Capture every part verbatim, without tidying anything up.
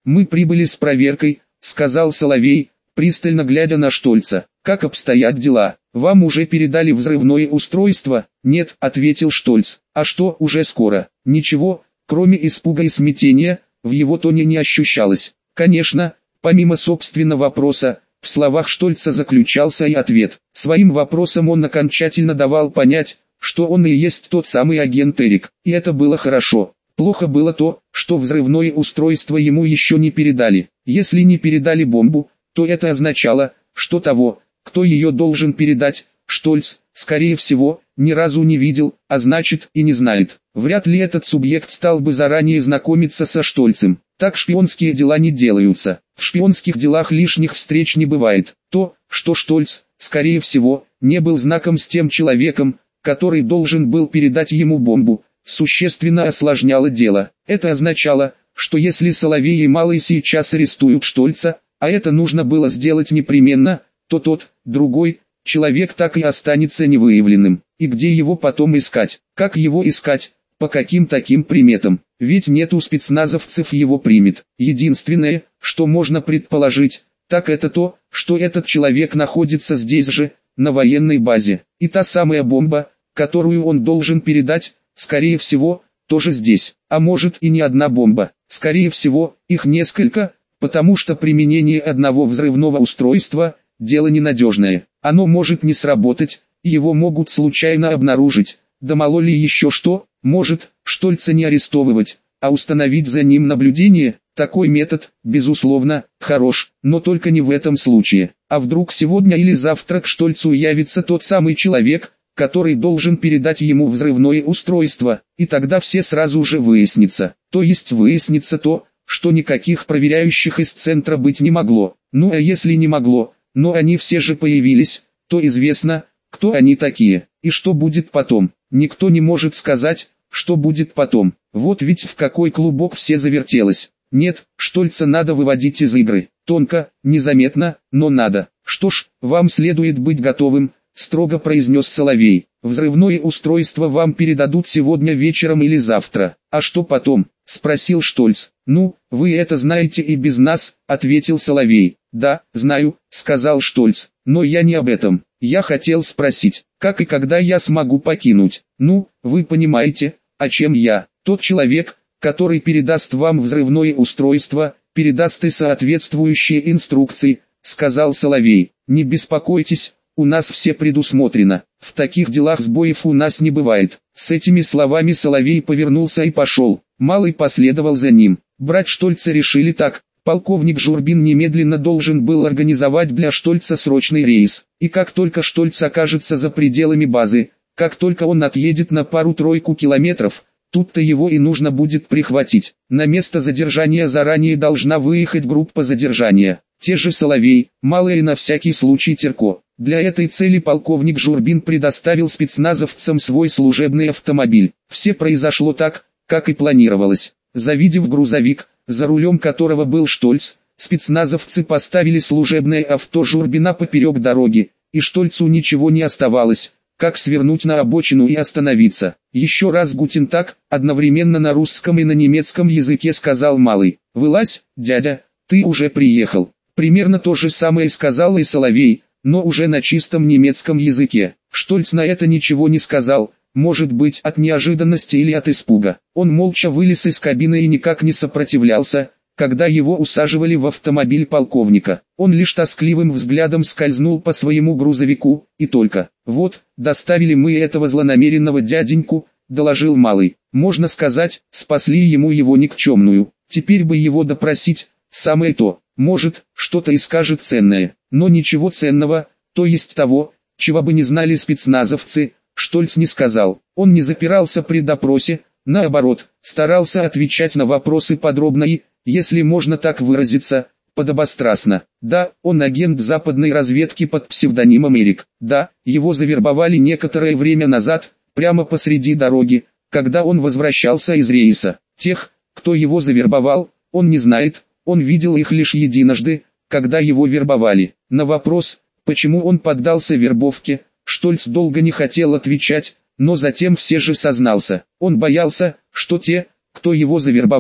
«Мы прибыли с проверкой», — сказал Соловей, пристально глядя на Штольца. «Как обстоят дела? Вам уже передали взрывное устройство?» «Нет», — ответил Штольц. «А что, уже скоро?» Ничего, кроме испуга и смятения, в его тоне не ощущалось. Конечно, помимо собственного вопроса, в словах Штольца заключался и ответ. Своим вопросом он окончательно давал понять, что он и есть тот самый агент Эрик. И это было хорошо. Плохо было то, что взрывное устройство ему еще не передали. Если не передали бомбу, то это означало, что того, кто ее должен передать, Штольц, скорее всего, ни разу не видел, а значит и не знает. Вряд ли этот субъект стал бы заранее знакомиться со Штольцем. Так шпионские дела не делаются. В шпионских делах лишних встреч не бывает. То, что Штольц, скорее всего, не был знаком с тем человеком, который должен был передать ему бомбу, существенно осложняло дело. Это означало, что если Соловей и Малый сейчас арестуют Штольца, а это нужно было сделать непременно, то тот, другой, человек так и останется невыявленным. И где его потом искать? Как его искать? По каким таким приметам? Ведь нету спецназовцев его примет. Единственное, что можно предположить, так это то, что этот человек находится здесь же, на военной базе. И та самая бомба, которую он должен передать, скорее всего, тоже здесь. А может и не одна бомба. Скорее всего, их несколько, потому что применение одного взрывного устройства – дело ненадежное. Оно может не сработать, его могут случайно обнаружить. Да мало ли еще что, может, Штольца не арестовывать, а установить за ним наблюдение. Такой метод, безусловно, хорош, но только не в этом случае. А вдруг сегодня или завтра к Штольцу явится тот самый человек, который должен передать ему взрывное устройство, и тогда все сразу же выяснится. То есть выяснится то, что никаких проверяющих из центра быть не могло. Ну а если не могло, но они все же появились, то известно, кто они такие, и что будет потом. Никто не может сказать, что будет потом. Вот ведь в какой клубок все завертелось. Нет, Штольца надо выводить из игры. Тонко, незаметно, но надо. Что ж, вам следует быть готовым, строго произнес Соловей. Взрывное устройство вам передадут сегодня вечером или завтра. А что потом? Спросил Штольц. Ну, вы это знаете и без нас, ответил Соловей. Да, знаю, сказал Штольц, но я не об этом. Я хотел спросить, как и когда я смогу покинуть. Ну, вы понимаете, о чем я. Тот человек, который передаст вам взрывное устройство, передаст и соответствующие инструкции, сказал Соловей. Не беспокойтесь, у нас все предусмотрено. В таких делах сбоев у нас не бывает. С этими словами Соловей повернулся и пошел. Малый последовал за ним. Брать Штольца решили так. Полковник Журбин немедленно должен был организовать для Штольца срочный рейс. И как только Штольц окажется за пределами базы, как только он отъедет на пару-тройку километров, тут-то его и нужно будет прихватить. На место задержания заранее должна выехать группа задержания. Те же Соловей, Малый и на всякий случай Терко. Для этой цели полковник Журбин предоставил спецназовцам свой служебный автомобиль. Все произошло так, как и планировалось. Завидев грузовик, за рулем которого был Штольц, спецназовцы поставили служебное авто Журбина поперек дороги, и Штольцу ничего не оставалось, как свернуть на обочину и остановиться. Еще раз гутен так, одновременно на русском и на немецком языке сказал Малый. «Вылазь, дядя, ты уже приехал». Примерно то же самое сказал и Соловей, но уже на чистом немецком языке. Штольц на это ничего не сказал, может быть от неожиданности или от испуга. Он молча вылез из кабины и никак не сопротивлялся, когда его усаживали в автомобиль полковника. Он лишь тоскливым взглядом скользнул по своему грузовику, и только. «Вот, доставили мы этого злонамеренного дяденьку», — доложил Малый. «Можно сказать, спасли ему его никчемную. Теперь бы его допросить, самое то. Может, что-то и скажет ценное, но ничего ценного, то есть того, чего бы не знали спецназовцы, Штольц не сказал. Он не запирался при допросе, наоборот, старался отвечать на вопросы подробно и, если можно так выразиться, подобострастно. Да, он агент западной разведки под псевдонимом Эрик. Да, его завербовали некоторое время назад, прямо посреди дороги, когда он возвращался из рейса. Тех, кто его завербовал, он не знает. Он видел их лишь единожды, когда его вербовали. На вопрос, почему он поддался вербовке, Штольц долго не хотел отвечать, но затем все же сознался. Он боялся, что те, кто его завербовал,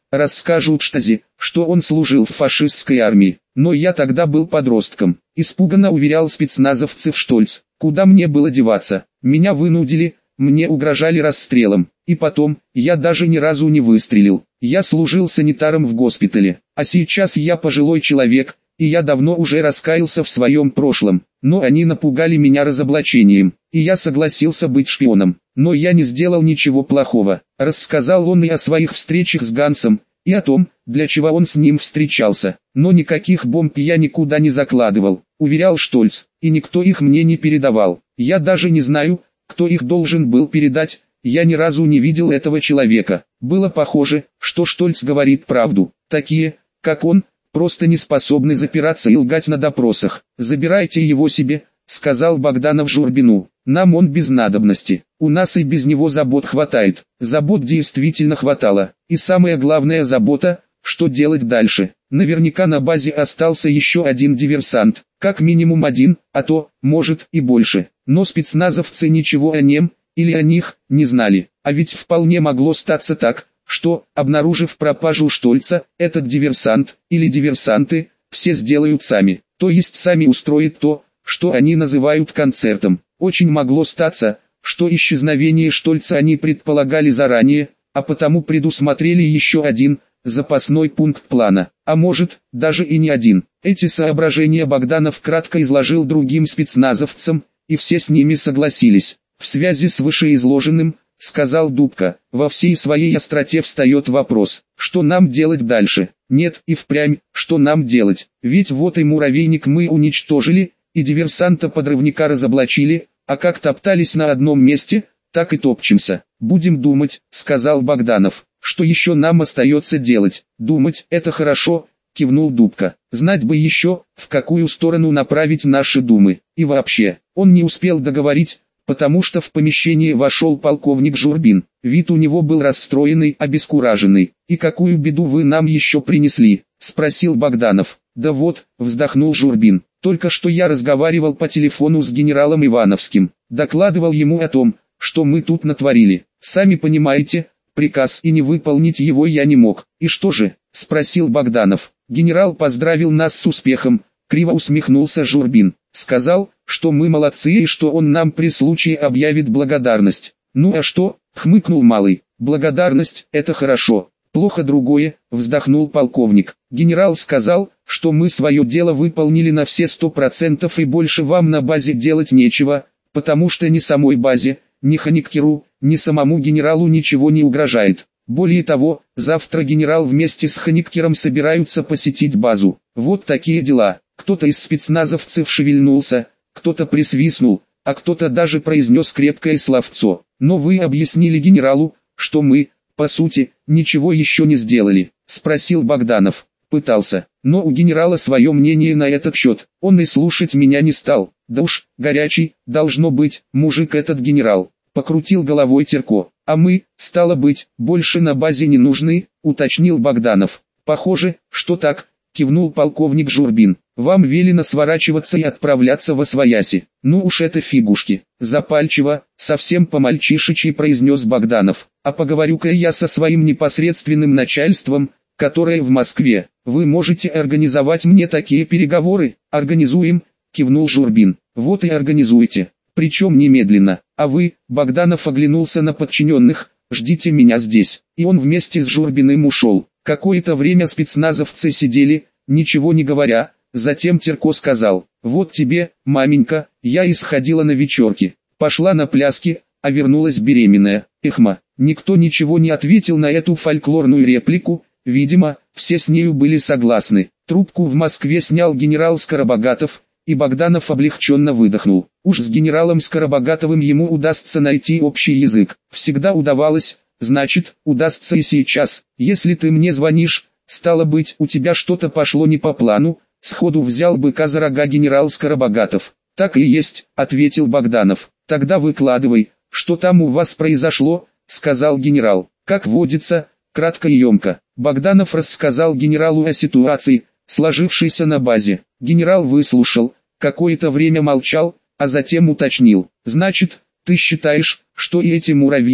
расскажут Штази, что он служил в фашистской армии. Но я тогда был подростком. Испуганно уверял спецназовцев Штольц. Куда мне было деваться? Меня вынудили, мне угрожали расстрелом. И потом, я даже ни разу не выстрелил. Я служил санитаром в госпитале. А сейчас я пожилой человек, и я давно уже раскаялся в своем прошлом. Но они напугали меня разоблачением, и я согласился быть шпионом. Но я не сделал ничего плохого. Рассказал он и о своих встречах с Гансом, и о том, для чего он с ним встречался. Но никаких бомб я никуда не закладывал, уверял Штольц, и никто их мне не передавал. Я даже не знаю, кто их должен был передать, я ни разу не видел этого человека. Было похоже, что Штольц говорит правду. Такие, как он, просто не способны запираться и лгать на допросах. «Забирайте его себе», — сказал Богданов Журбину. «Нам он без надобности. У нас и без него забот хватает». Забот действительно хватало. И самая главная забота, что делать дальше. Наверняка на базе остался еще один диверсант. Как минимум один, а то, может, и больше. Но спецназовцы ничего о нем, или о них, не знали. А ведь вполне могло статься так, что, обнаружив пропажу Штольца, этот диверсант, или диверсанты, все сделают сами. То есть сами устроят то, что они называют концертом. Очень могло статься, что исчезновение Штольца они предполагали заранее, а потому предусмотрели еще один, запасной пункт плана. А может, даже и не один. Эти соображения Богданов кратко изложил другим спецназовцам, и все с ними согласились. В связи с вышеизложенным, сказал Дубка, во всей своей остроте встает вопрос, что нам делать дальше. Нет, и впрямь, что нам делать, ведь вот и муравейник мы уничтожили, и диверсанта-подрывника разоблачили, а как топтались на одном месте, так и топчемся. Будем думать, сказал Богданов, что еще нам остается делать. Думать, это хорошо, кивнул Дубка. Знать бы еще, в какую сторону направить наши думы. И вообще, он не успел договорить, потому что в помещение вошел полковник Журбин. Вид у него был расстроенный, обескураженный. «И какую беду вы нам еще принесли?» – спросил Богданов. «Да вот», – вздохнул Журбин, – «только что я разговаривал по телефону с генералом Ивановским. Докладывал ему о том, что мы тут натворили. Сами понимаете, приказ и не выполнить его я не мог». «И что же?» – спросил Богданов. «Генерал поздравил нас с успехом», – криво усмехнулся Журбин. «Сказал, что мы молодцы и что он нам при случае объявит благодарность». «Ну а что?» — хмыкнул Малый. «Благодарность — это хорошо. Плохо другое», — вздохнул полковник. «Генерал сказал, что мы свое дело выполнили на все сто процентов и больше вам на базе делать нечего, потому что ни самой базе, ни Хоникеру, ни самому генералу ничего не угрожает. Более того, завтра генерал вместе с Хоникером собираются посетить базу. Вот такие дела». Кто-то из спецназовцев шевельнулся, кто-то присвистнул, а кто-то даже произнес крепкое словцо. «Но вы объяснили генералу, что мы, по сути, ничего еще не сделали?» – спросил Богданов. «Пытался, но у генерала свое мнение на этот счет, он и слушать меня не стал. Да уж, горячий, должно быть, мужик этот генерал», – покрутил головой Терко. «А мы, стало быть, больше на базе не нужны», – уточнил Богданов. «Похоже, что так», – кивнул полковник Журбин. «Вам велено сворачиваться и отправляться во свояси». «Ну уж это фигушки», — запальчиво, совсем по-мальчишечьи произнес Богданов. «А поговорю-ка я со своим непосредственным начальством, которое в Москве. Вы можете организовать мне такие переговоры?» «Организуем», — кивнул Журбин. «Вот и организуйте. Причем немедленно. А вы», — Богданов оглянулся на подчиненных, — «ждите меня здесь». И он вместе с Журбиным ушел. Какое-то время спецназовцы сидели, ничего не говоря. Затем Терко сказал: «Вот тебе, маменька, я исходила на вечерки, пошла на пляски, а вернулась беременная». Эхма, никто ничего не ответил на эту фольклорную реплику, видимо, все с нею были согласны. Трубку в Москве снял генерал Скоробогатов, и Богданов облегченно выдохнул. Уж с генералом Скоробогатовым ему удастся найти общий язык. Всегда удавалось, значит, удастся и сейчас. «Если ты мне звонишь, стало быть, у тебя что-то пошло не по плану», — сходу взял быка за рога генерал Скоробогатов. «Так и есть», — ответил Богданов. «Тогда выкладывай, что там у вас произошло», — сказал генерал. Как водится, кратко и емко. Богданов рассказал генералу о ситуации, сложившейся на базе. Генерал выслушал, какое-то время молчал, а затем уточнил: «Значит, ты считаешь, что и эти муравьи,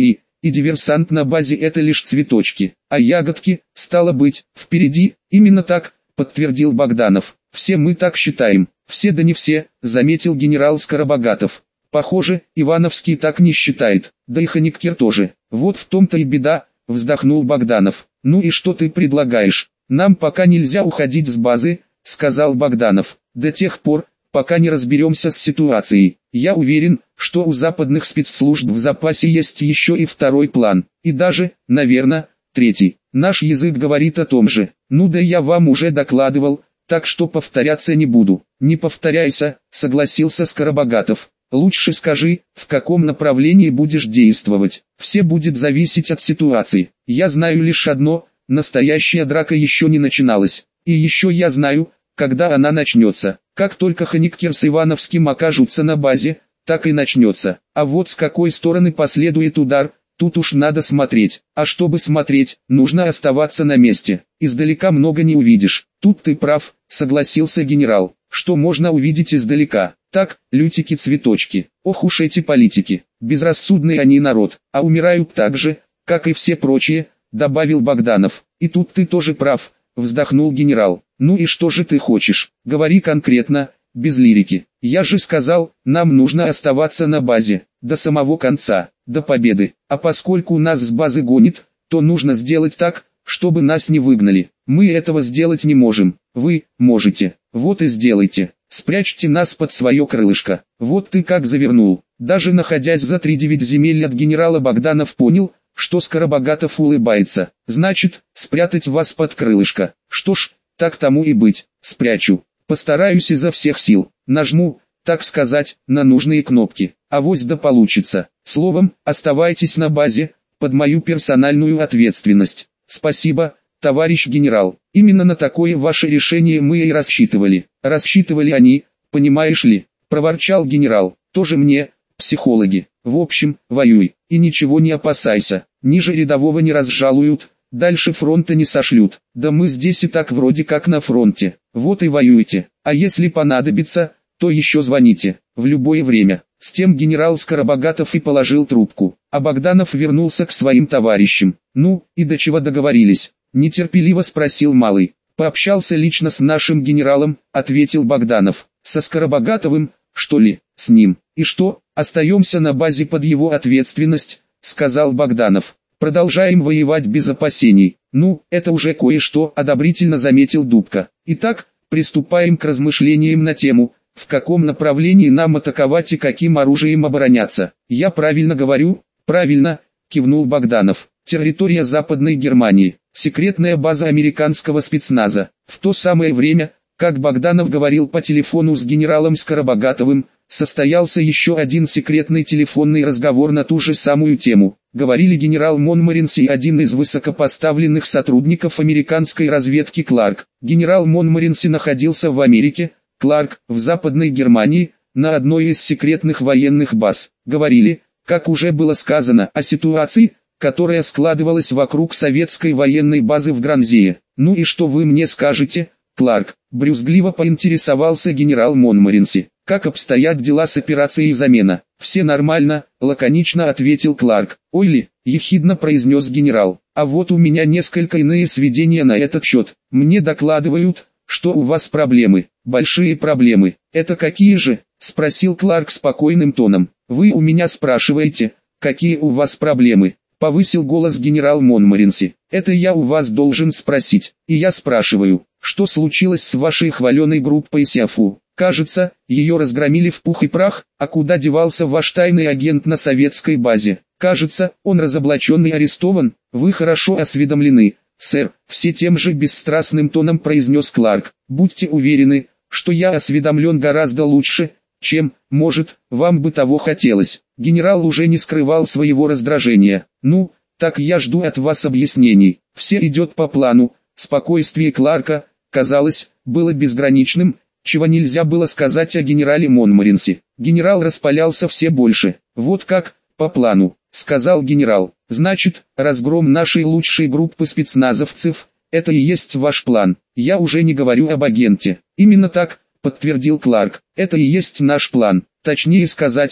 и диверсант на базе — это лишь цветочки, а ягодки, стало быть, впереди. Именно так, подтвердил Богданов. Все мы так считаем. Все да не все, заметил генерал Скоробогатов. Похоже, Ивановский так не считает, да и Хониктер тоже. Вот в том-то и беда, вздохнул Богданов. Ну и что ты предлагаешь? Нам пока нельзя уходить с базы, сказал Богданов, до тех пор, пока не разберемся с ситуацией. Я уверен, что у западных спецслужб в запасе есть еще и второй план, и даже, наверное, третий. Наш язык говорит о том же. Ну да я вам уже докладывал, так что повторяться не буду. Не повторяйся, согласился Скоробогатов. Лучше скажи, в каком направлении будешь действовать. Все будет зависеть от ситуации. Я знаю лишь одно, настоящая драка еще не начиналась. И еще я знаю, когда она начнется. Как только Хониктер с Ивановским окажутся на базе, так и начнется. А вот с какой стороны последует удар, тут уж надо смотреть. А чтобы смотреть, нужно оставаться на месте. Издалека много не увидишь. Тут ты прав, согласился генерал. Что можно увидеть издалека? Так, лютики-цветочки. Ох уж эти политики. Безрассудный они народ, а умирают так же, как и все прочие, добавил Богданов. И тут ты тоже прав, вздохнул генерал. Ну и что же ты хочешь? Говори конкретно, без лирики. Я же сказал, нам нужно оставаться на базе, до самого конца, до победы. А поскольку нас с базы гонит, то нужно сделать так, чтобы нас не выгнали. Мы этого сделать не можем. Вы можете. Вот и сделайте. Спрячьте нас под свое крылышко. Вот ты как завернул. Даже находясь за три девять земель от генерала, Богданов понял, что Скоробогатов улыбается. Значит, спрятать вас под крылышко. Что ж, так тому и быть. Спрячу. Постараюсь изо всех сил. Нажму, так сказать, на нужные кнопки. Авось да получится. Словом, оставайтесь на базе, под мою персональную ответственность. Спасибо, товарищ генерал. Именно на такое ваше решение мы и рассчитывали. Рассчитывали они, понимаешь ли, проворчал генерал. Тоже мне, психологи. В общем, воюй, и ничего не опасайся. Ниже рядового не разжалуют, дальше фронта не сошлют. Да мы здесь и так вроде как на фронте. Вот и воюйте. А если понадобится, то еще звоните. В любое время. С тем генерал Скоробогатов и положил трубку. А Богданов вернулся к своим товарищам. Ну, и до чего договорились? Нетерпеливо спросил Малый. Пообщался лично с нашим генералом, ответил Богданов. Со Скоробогатовым, что ли? С ним. И что, остаемся на базе под его ответственность, сказал Богданов. Продолжаем воевать без опасений. Ну, это уже кое-что, одобрительно заметил Дубка. Итак, приступаем к размышлениям на тему, в каком направлении нам атаковать и каким оружием обороняться. Я правильно говорю? Правильно, кивнул Богданов. Территория Западной Германии. Секретная база американского спецназа. В то самое время, как Богданов говорил по телефону с генералом Скоробогатовым, состоялся еще один секретный телефонный разговор на ту же самую тему. Говорили генерал Монморенси и один из высокопоставленных сотрудников американской разведки Кларк. Генерал Монморенси находился в Америке, Кларк в Западной Германии, на одной из секретных военных баз. Говорили, как уже было сказано, о ситуации, которая складывалась вокруг советской военной базы в Гранзее. Ну и что вы мне скажете, Кларк? Брюзгливо поинтересовался генерал Монморенси. Как обстоят дела с операцией замена? Все нормально, лаконично ответил Кларк. Ой ли, ехидно произнес генерал. А вот у меня несколько иные сведения на этот счет. Мне докладывают, что у вас проблемы, большие проблемы. Это какие же? Спросил Кларк спокойным тоном. Вы у меня спрашиваете, какие у вас проблемы? Повысил голос генерал Монморенси. Это я у вас должен спросить. И я спрашиваю, что случилось с вашей хваленой группой СИАФУ? Кажется, ее разгромили в пух и прах, а куда девался ваш тайный агент на советской базе? Кажется, он разоблачен и арестован. Вы хорошо осведомлены, сэр, все тем же бесстрастным тоном произнес Кларк. Будьте уверены, что я осведомлен гораздо лучше, чем, может, вам бы того хотелось. Генерал уже не скрывал своего раздражения. Ну, так я жду от вас объяснений. Все идет по плану. Спокойствие Кларка, казалось, было безграничным, чего нельзя было сказать о генерале Монморенси. Генерал распалялся все больше. Вот как, по плану, сказал генерал. Значит, разгром нашей лучшей группы спецназовцев, это и есть ваш план. Я уже не говорю об агенте. Именно так, подтвердил Кларк. Это и есть наш план. Точнее сказать,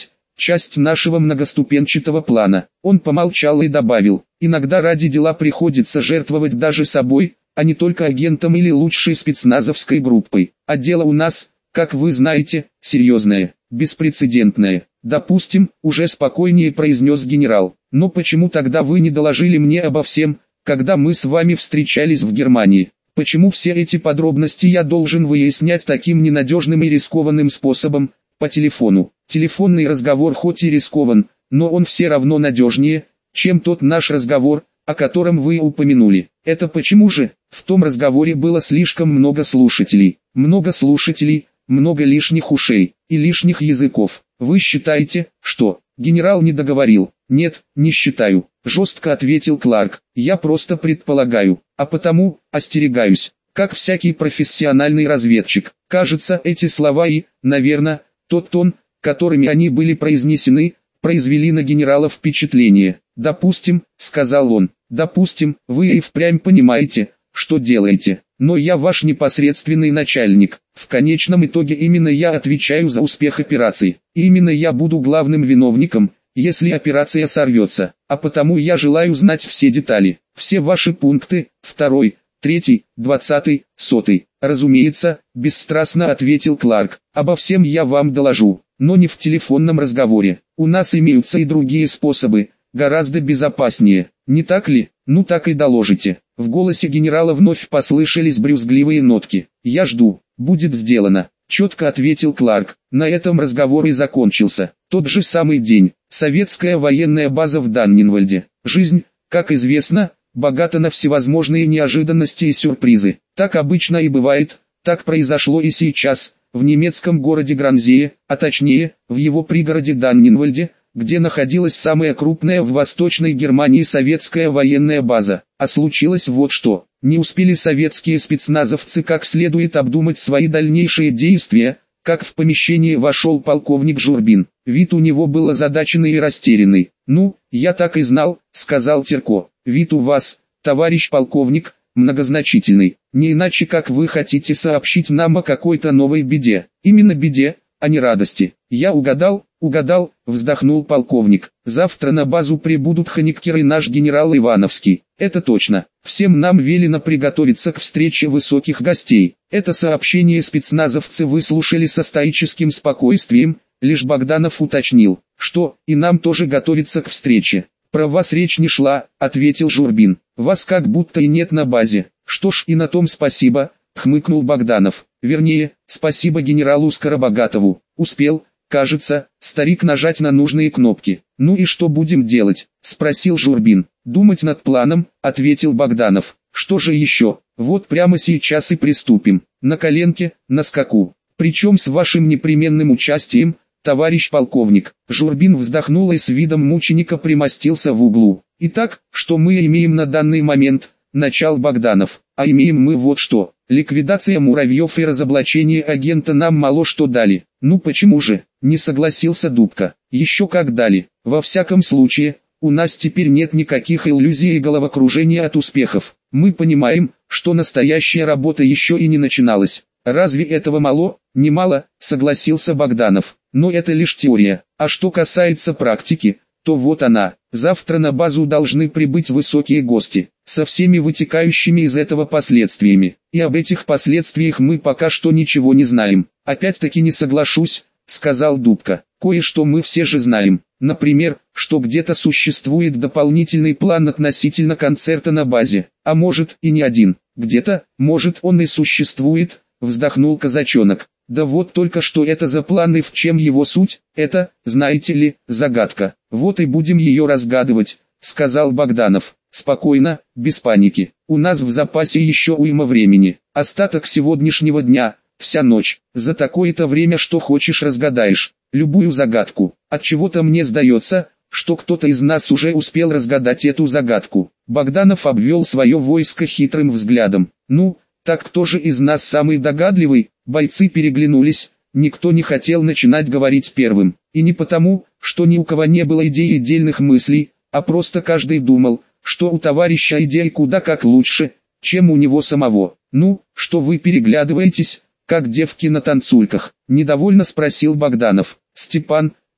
часть нашего многоступенчатого плана. Он помолчал и добавил, иногда ради дела приходится жертвовать даже собой, а не только агентом или лучшей спецназовской группой. А дело у нас, как вы знаете, серьезное, беспрецедентное. Допустим, уже спокойнее произнес генерал. Но почему тогда вы не доложили мне обо всем, когда мы с вами встречались в Германии? Почему все эти подробности я должен выяснять таким ненадежным и рискованным способом, по телефону? Телефонный разговор хоть и рискован, но он все равно надежнее, чем тот наш разговор, о котором вы упомянули. Это почему же? В том разговоре было слишком много слушателей. Много слушателей, много лишних ушей и лишних языков. Вы считаете, что... Генерал не договорил. Нет, не считаю, жестко ответил Кларк. Я просто предполагаю, а потому, остерегаюсь, как всякий профессиональный разведчик. Кажется, эти слова и, наверное, тот тон, которыми они были произнесены, произвели на генерала впечатление. «Допустим», — сказал он, — «допустим, вы и впрямь понимаете, что делаете, но я ваш непосредственный начальник. В конечном итоге именно я отвечаю за успех операции, и именно я буду главным виновником, если операция сорвется, а потому я желаю знать все детали, все ваши пункты, второй, третий, двадцатый, сотый». «Разумеется», — бесстрастно ответил Кларк, — «обо всем я вам доложу, но не в телефонном разговоре. У нас имеются и другие способы, гораздо безопаснее, не так ли? Ну так и доложите». В голосе генерала вновь послышались брюзгливые нотки. «Я жду, будет сделано», — четко ответил Кларк. На этом разговор и закончился. Тот же самый день. Советская военная база в Даннинвальде. Жизнь, как известно, богата на всевозможные неожиданности и сюрпризы. Так обычно и бывает, так произошло и сейчас, в немецком городе Гранзее, а точнее, в его пригороде Даннинвальде, где находилась самая крупная в Восточной Германии советская военная база. А случилось вот что. Не успели советские спецназовцы как следует обдумать свои дальнейшие действия, как в помещение вошел полковник Журбин. Вид у него был озадаченный и растерянный. «Ну, я так и знал», — сказал Терко. «Вид у вас, товарищ полковник, многозначительный. Не иначе как вы хотите сообщить нам о какой-то новой беде. Именно беде, а не радости». «Я угадал, угадал», — вздохнул полковник. «Завтра на базу прибудут Хоникер и наш генерал Ивановский. Это точно. Всем нам велено приготовиться к встрече высоких гостей». Это сообщение спецназовцы выслушали со стоическим спокойствием, лишь Богданов уточнил, что и нам тоже готовиться к встрече. «Про вас речь не шла», — ответил Журбин. «Вас как будто и нет на базе». «Что ж, и на том спасибо», — хмыкнул Богданов. «Вернее, спасибо генералу Скоробогатову. Успел, кажется, старик нажать на нужные кнопки». «Ну и что будем делать?» — спросил Журбин. «Думать над планом», — ответил Богданов. «Что же еще? Вот прямо сейчас и приступим. На коленке, на скаку. Причем с вашим непременным участием, товарищ полковник». Журбин вздохнул и с видом мученика примостился в углу. «Итак, что мы имеем на данный момент?» — начал Богданов. «А имеем мы вот что. Ликвидация муравьев и разоблачение агента нам мало что дали». «Ну почему же?» — не согласился Дубка. «Еще как дали. Во всяком случае, у нас теперь нет никаких иллюзий и головокружения от успехов. Мы понимаем, что настоящая работа еще и не начиналась». «Разве этого мало?» «Немало», — согласился Богданов. «Но это лишь теория. А что касается практики, то вот она. Завтра на базу должны прибыть высокие гости, со всеми вытекающими из этого последствиями. И об этих последствиях мы пока что ничего не знаем». «Опять-таки не соглашусь», — сказал Дубка. «Кое-что мы все же знаем. Например, что где-то существует дополнительный план относительно концерта на базе. А может и не один. Где-то, может, он и существует», — вздохнул Казачонок. «Да вот только что это за план и в чем его суть, это, знаете ли, загадка. Вот и будем ее разгадывать», — сказал Богданов. «Спокойно, без паники. У нас в запасе еще уйма времени. Остаток сегодняшнего дня, вся ночь. За такое-то время что хочешь разгадаешь. Любую загадку. Отчего-то мне сдается, что кто-то из нас уже успел разгадать эту загадку». Богданов обвел свое войско хитрым взглядом. «Ну, так кто же из нас самый догадливый?» Бойцы переглянулись, никто не хотел начинать говорить первым. И не потому, что ни у кого не было идей и дельных мыслей, а просто каждый думал, что у товарища идей куда как лучше, чем у него самого. «Ну, что вы переглядываетесь, как девки на танцульках?» — недовольно спросил Богданов. «Степан,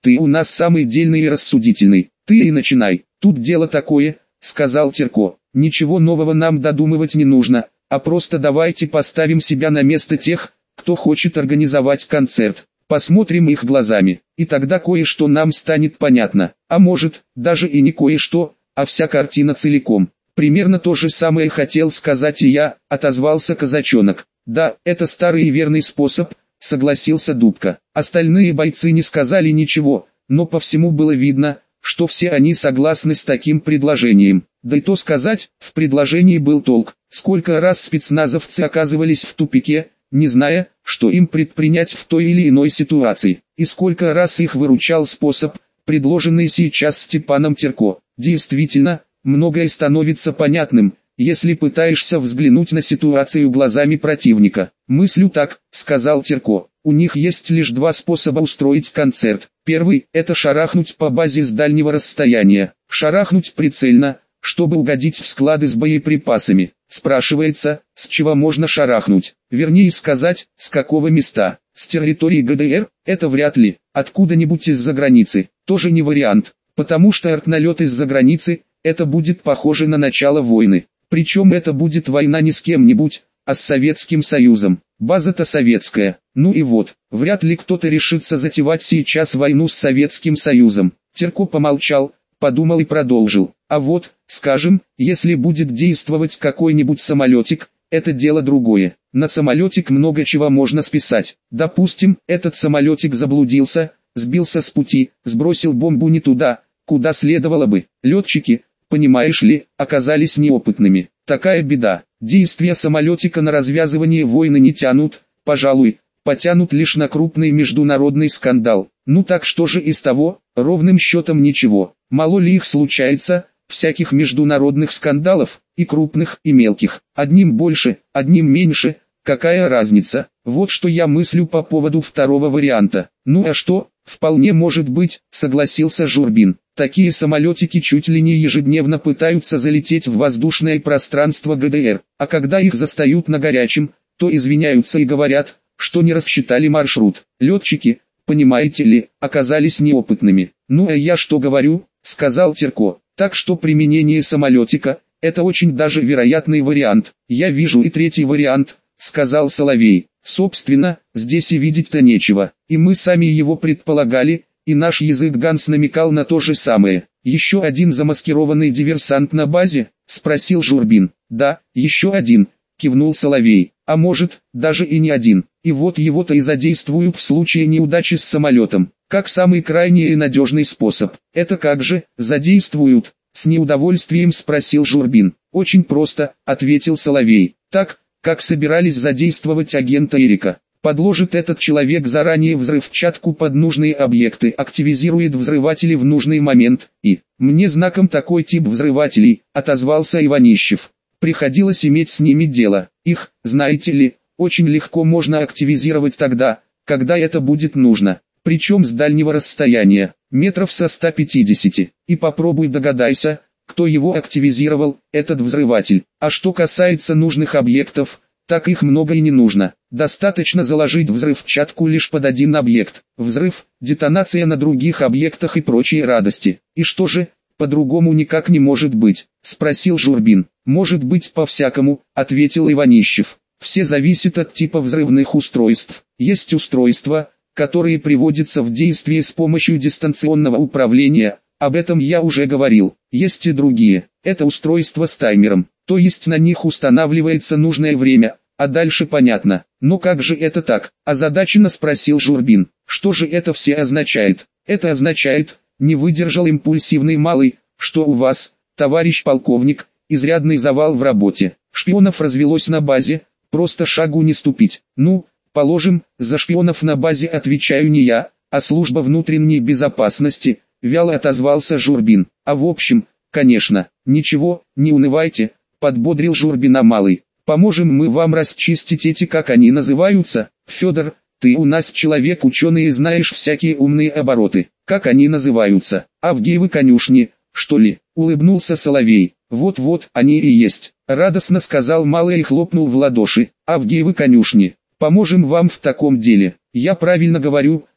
ты у нас самый дельный и рассудительный, ты и начинай. Тут дело такое, сказал Терко, ничего нового нам додумывать не нужно, а просто давайте поставим себя на место тех, кто хочет организовать концерт. Посмотрим их глазами, и тогда кое-что нам станет понятно, а может, даже и не кое-что, а вся картина целиком. Примерно то же самое хотел сказать и я, отозвался казачонок. Да, это старый и верный способ, согласился Дубка. Остальные бойцы не сказали ничего, но по всему было видно, что все они согласны с таким предложением. Да и то сказать, в предложении был толк. Сколько раз спецназовцы оказывались в тупике, не зная, что им предпринять в той или иной ситуации, и сколько раз их выручал способ, предложенный сейчас Степаном Терко. Действительно, многое становится понятным, если пытаешься взглянуть на ситуацию глазами противника. «Мыслю так», — сказал Терко, — «у них есть лишь два способа устроить концерт. Первый — это шарахнуть по базе с дальнего расстояния, шарахнуть прицельно, чтобы угодить в склады с боеприпасами. Спрашивается, с чего можно шарахнуть, вернее сказать, с какого места. С территории ГДР, это вряд ли, откуда-нибудь из-за границы, тоже не вариант, потому что артналет из-за границы, это будет похоже на начало войны. Причем это будет война не с кем-нибудь, а с Советским Союзом. База-то советская. Ну и вот, вряд ли кто-то решится затевать сейчас войну с Советским Союзом. Терко помолчал, подумал и продолжил. А вот, скажем, если будет действовать какой-нибудь самолетик, это дело другое. На самолетик много чего можно списать. Допустим, этот самолетик заблудился, сбился с пути, сбросил бомбу не туда, куда следовало бы. Летчики, понимаешь ли, оказались неопытными. Такая беда. Действия самолетика на развязывание войны не тянут, пожалуй, потянут лишь на крупный международный скандал. Ну так что же из того, ровным счетом ничего. Мало ли их случается, всяких международных скандалов, и крупных, и мелких. Одним больше, одним меньше, какая разница? Вот что я мыслю по поводу второго варианта. Ну а что, вполне может быть, согласился Журбин. Такие самолетики чуть ли не ежедневно пытаются залететь в воздушное пространство ГДР, а когда их застают на горячем, то извиняются и говорят, что не рассчитали маршрут. Летчики, понимаете ли, оказались неопытными. Ну а я что говорю, сказал Терко. Так что применение самолетика, это очень даже вероятный вариант. Я вижу и третий вариант, сказал Соловей. Собственно, здесь и видеть-то нечего. И мы сами его предполагали, и наш язык Ганс намекал на то же самое. Еще один замаскированный диверсант на базе, спросил Журбин. Да, еще один, кивнул Соловей. А может, даже и не один. И вот его-то и задействуют в случае неудачи с самолетом, как самый крайний и надежный способ. Это как же, задействуют? С неудовольствием спросил Журбин. Очень просто, ответил Соловей. Так, как собирались задействовать агента Эрика. Подложит этот человек заранее взрывчатку под нужные объекты, активизирует взрыватели в нужный момент, и... Мне знаком такой тип взрывателей, отозвался Иванищев. Приходилось иметь с ними дело. Их, знаете ли, очень легко можно активизировать тогда, когда это будет нужно. Причем с дальнего расстояния, метров со ста пятидесяти. И попробуй догадайся, кто его активизировал, этот взрыватель. А что касается нужных объектов, так их много и не нужно. Достаточно заложить взрывчатку лишь под один объект. Взрыв, детонация на других объектах и прочие радости. И что же, по-другому никак не может быть, спросил Журбин. Может быть по-всякому, ответил Иванищев. Все зависит от типа взрывных устройств. Есть устройства, которые приводятся в действие с помощью дистанционного управления, об этом я уже говорил. Есть и другие, это устройства с таймером, то есть на них устанавливается нужное время, а дальше понятно. Но как же это так? Озадаченно спросил Журбин. Что же это все означает? Это означает, не выдержал импульсивный малый, что у вас, товарищ полковник, изрядный завал в работе. Шпионов развелось на базе, просто шагу не ступить. Ну, положим, за шпионов на базе отвечаю не я, а служба внутренней безопасности, вяло отозвался Журбин. А в общем, конечно, ничего, не унывайте, подбодрил Журбина малый. Поможем мы вам расчистить эти, как они называются. Федор, ты у нас человек ученый и знаешь всякие умные обороты. Как они называются? Авгиевы конюшни, что ли? Улыбнулся Соловей. Вот-вот, они и есть. Радостно сказал малый и хлопнул в ладоши. Авгиевы конюшни. Поможем вам в таком деле. Я правильно говорю,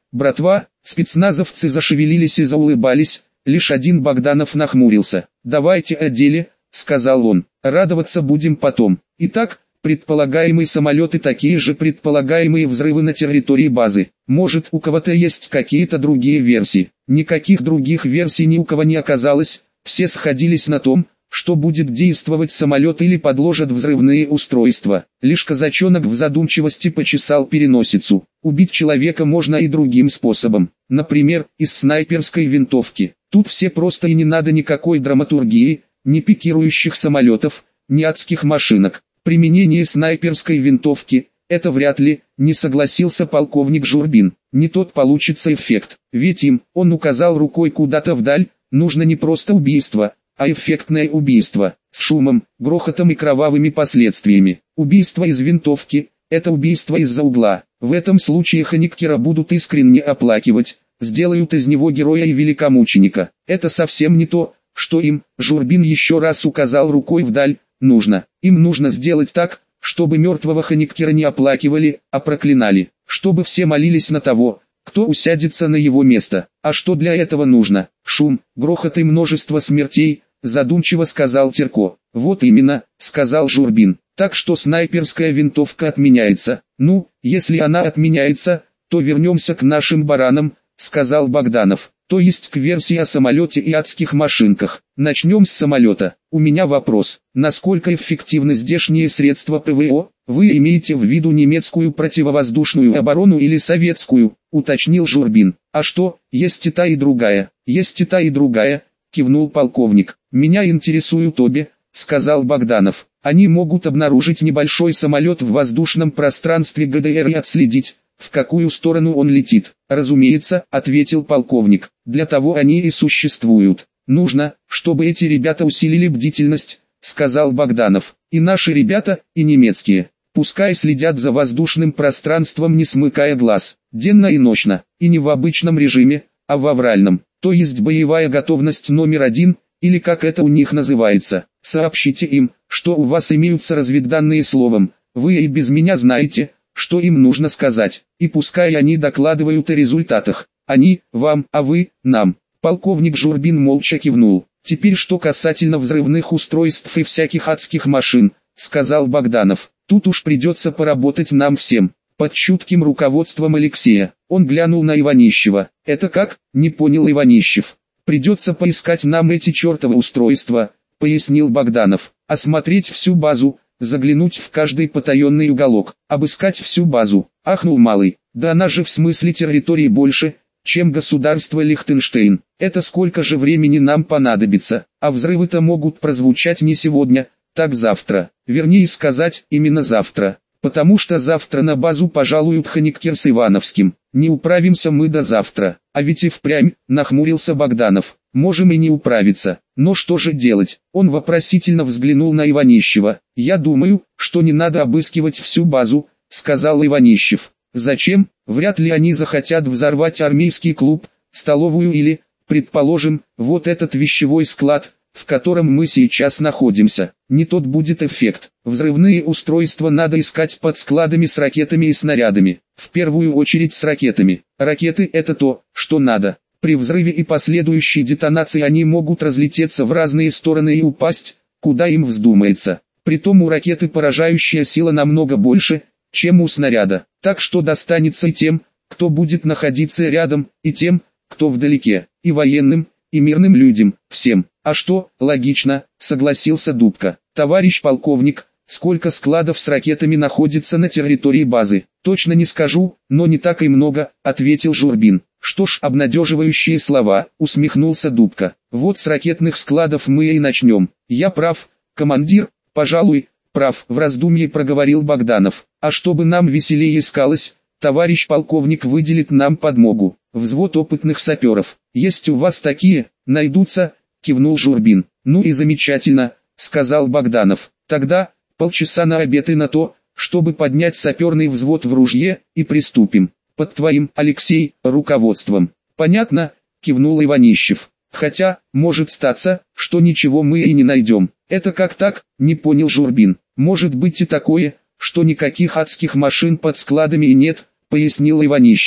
братва, спецназовцы зашевелились и заулыбались, лишь один Богданов нахмурился. «Давайте о деле», — сказал он, — «радоваться будем потом. Итак, предполагаемые самолеты, такие же предполагаемые взрывы на территории базы. Может, у кого-то есть какие-то другие версии?» Никаких других версий ни у кого не оказалось, все сходились на том, что будет действовать самолет или подложат взрывные устройства. Лишь казачонок в задумчивости почесал переносицу. Убить человека можно и другим способом, например, из снайперской винтовки. Тут все просто и не надо никакой драматургии, ни пикирующих самолетов, ни адских машинок. Применение снайперской винтовки – это вряд ли, не согласился полковник Журбин. Не тот получится эффект, ведь им, он указал рукой куда-то вдаль, нужно не просто убийство, а эффектное убийство, с шумом, грохотом и кровавыми последствиями. Убийство из винтовки – это убийство из-за угла. В этом случае Хониккера будут искренне оплакивать, сделают из него героя и великомученика. Это совсем не то, что им, Журбин еще раз указал рукой вдаль, нужно. Им нужно сделать так, чтобы мертвого Хониккера не оплакивали, а проклинали. Чтобы все молились на того, кто усядется на его место. А что для этого нужно? Шум, грохот и множество смертей, задумчиво сказал Терко. Вот именно, сказал Журбин. Так что снайперская винтовка отменяется. Ну, если она отменяется, то вернемся к нашим баранам, сказал Богданов. То есть к версии о самолете и адских машинках. Начнем с самолета. У меня вопрос. Насколько эффективны здешние средства ПВО? Вы имеете в виду немецкую противовоздушную оборону или советскую? Уточнил Журбин. А что, есть и та и другая. Есть и та и другая, кивнул полковник. Меня интересуют обе, сказал Богданов. Они могут обнаружить небольшой самолет в воздушном пространстве ГДР и отследить, в какую сторону он летит. Разумеется, ответил полковник, для того они и существуют. Нужно, чтобы эти ребята усилили бдительность, сказал Богданов. И наши ребята, и немецкие. Пускай следят за воздушным пространством, не смыкая глаз, денно и ночно, и не в обычном режиме, а в авральном, то есть боевая готовность номер один, или как это у них называется. Сообщите им, что у вас имеются разведданные словом, вы и без меня знаете, что им нужно сказать, и пускай они докладывают о результатах. Они, вам, а вы, нам. Полковник Журбин молча кивнул. Теперь что касательно взрывных устройств и всяких адских машин, сказал Богданов. Тут уж придется поработать нам всем, под чутким руководством Алексея. Он глянул на Иванищева. Это как? Не понял Иванищев. Придется поискать нам эти чертовы устройства, пояснил Богданов. Осмотреть всю базу, заглянуть в каждый потаенный уголок, обыскать всю базу. Ахнул Малый. Да она же в смысле территории больше, чем государство Лихтенштейн. Это сколько же времени нам понадобится, а взрывы-то могут прозвучать не сегодня, так завтра. Вернее сказать, именно завтра. Потому что завтра на базу пожалуют Хониккер с Ивановским. Не управимся мы до завтра. А ведь и впрямь, нахмурился Богданов. Можем и не управиться. Но что же делать? Он вопросительно взглянул на Иванищева. Я думаю, что не надо обыскивать всю базу, сказал Иванищев. Зачем? Вряд ли они захотят взорвать армейский клуб, столовую или, предположим, вот этот вещевой склад, в котором мы сейчас находимся. Не тот будет эффект. Взрывные устройства надо искать под складами с ракетами и снарядами. В первую очередь с ракетами. Ракеты — это то, что надо. При взрыве и последующей детонации они могут разлететься в разные стороны и упасть, куда им вздумается. Притом у ракеты поражающая сила намного больше, чем у снаряда. Так что достанется и тем, кто будет находиться рядом, и тем, кто вдалеке, и военным, и мирным людям, всем. А что, логично, согласился Дубка. Товарищ полковник, сколько складов с ракетами находится на территории базы? Точно не скажу, но не так и много, ответил Журбин. Что ж, обнадеживающие слова, усмехнулся Дубка. Вот с ракетных складов мы и начнем. Я прав, командир? Пожалуй, прав, в раздумье проговорил Богданов. А чтобы нам веселее искалось, товарищ полковник выделит нам подмогу. Взвод опытных саперов. Есть у вас такие? Найдутся, кивнул Журбин. Ну и замечательно, сказал Богданов. Тогда, полчаса на обед и на то, чтобы поднять саперный взвод в ружье, и приступим. Под твоим, Алексей, руководством. Понятно, кивнул Иванищев. Хотя, может статься, что ничего мы и не найдем. Это как так, не понял Журбин. Может быть и такое, что никаких адских машин под складами и нет, пояснил Иванищев.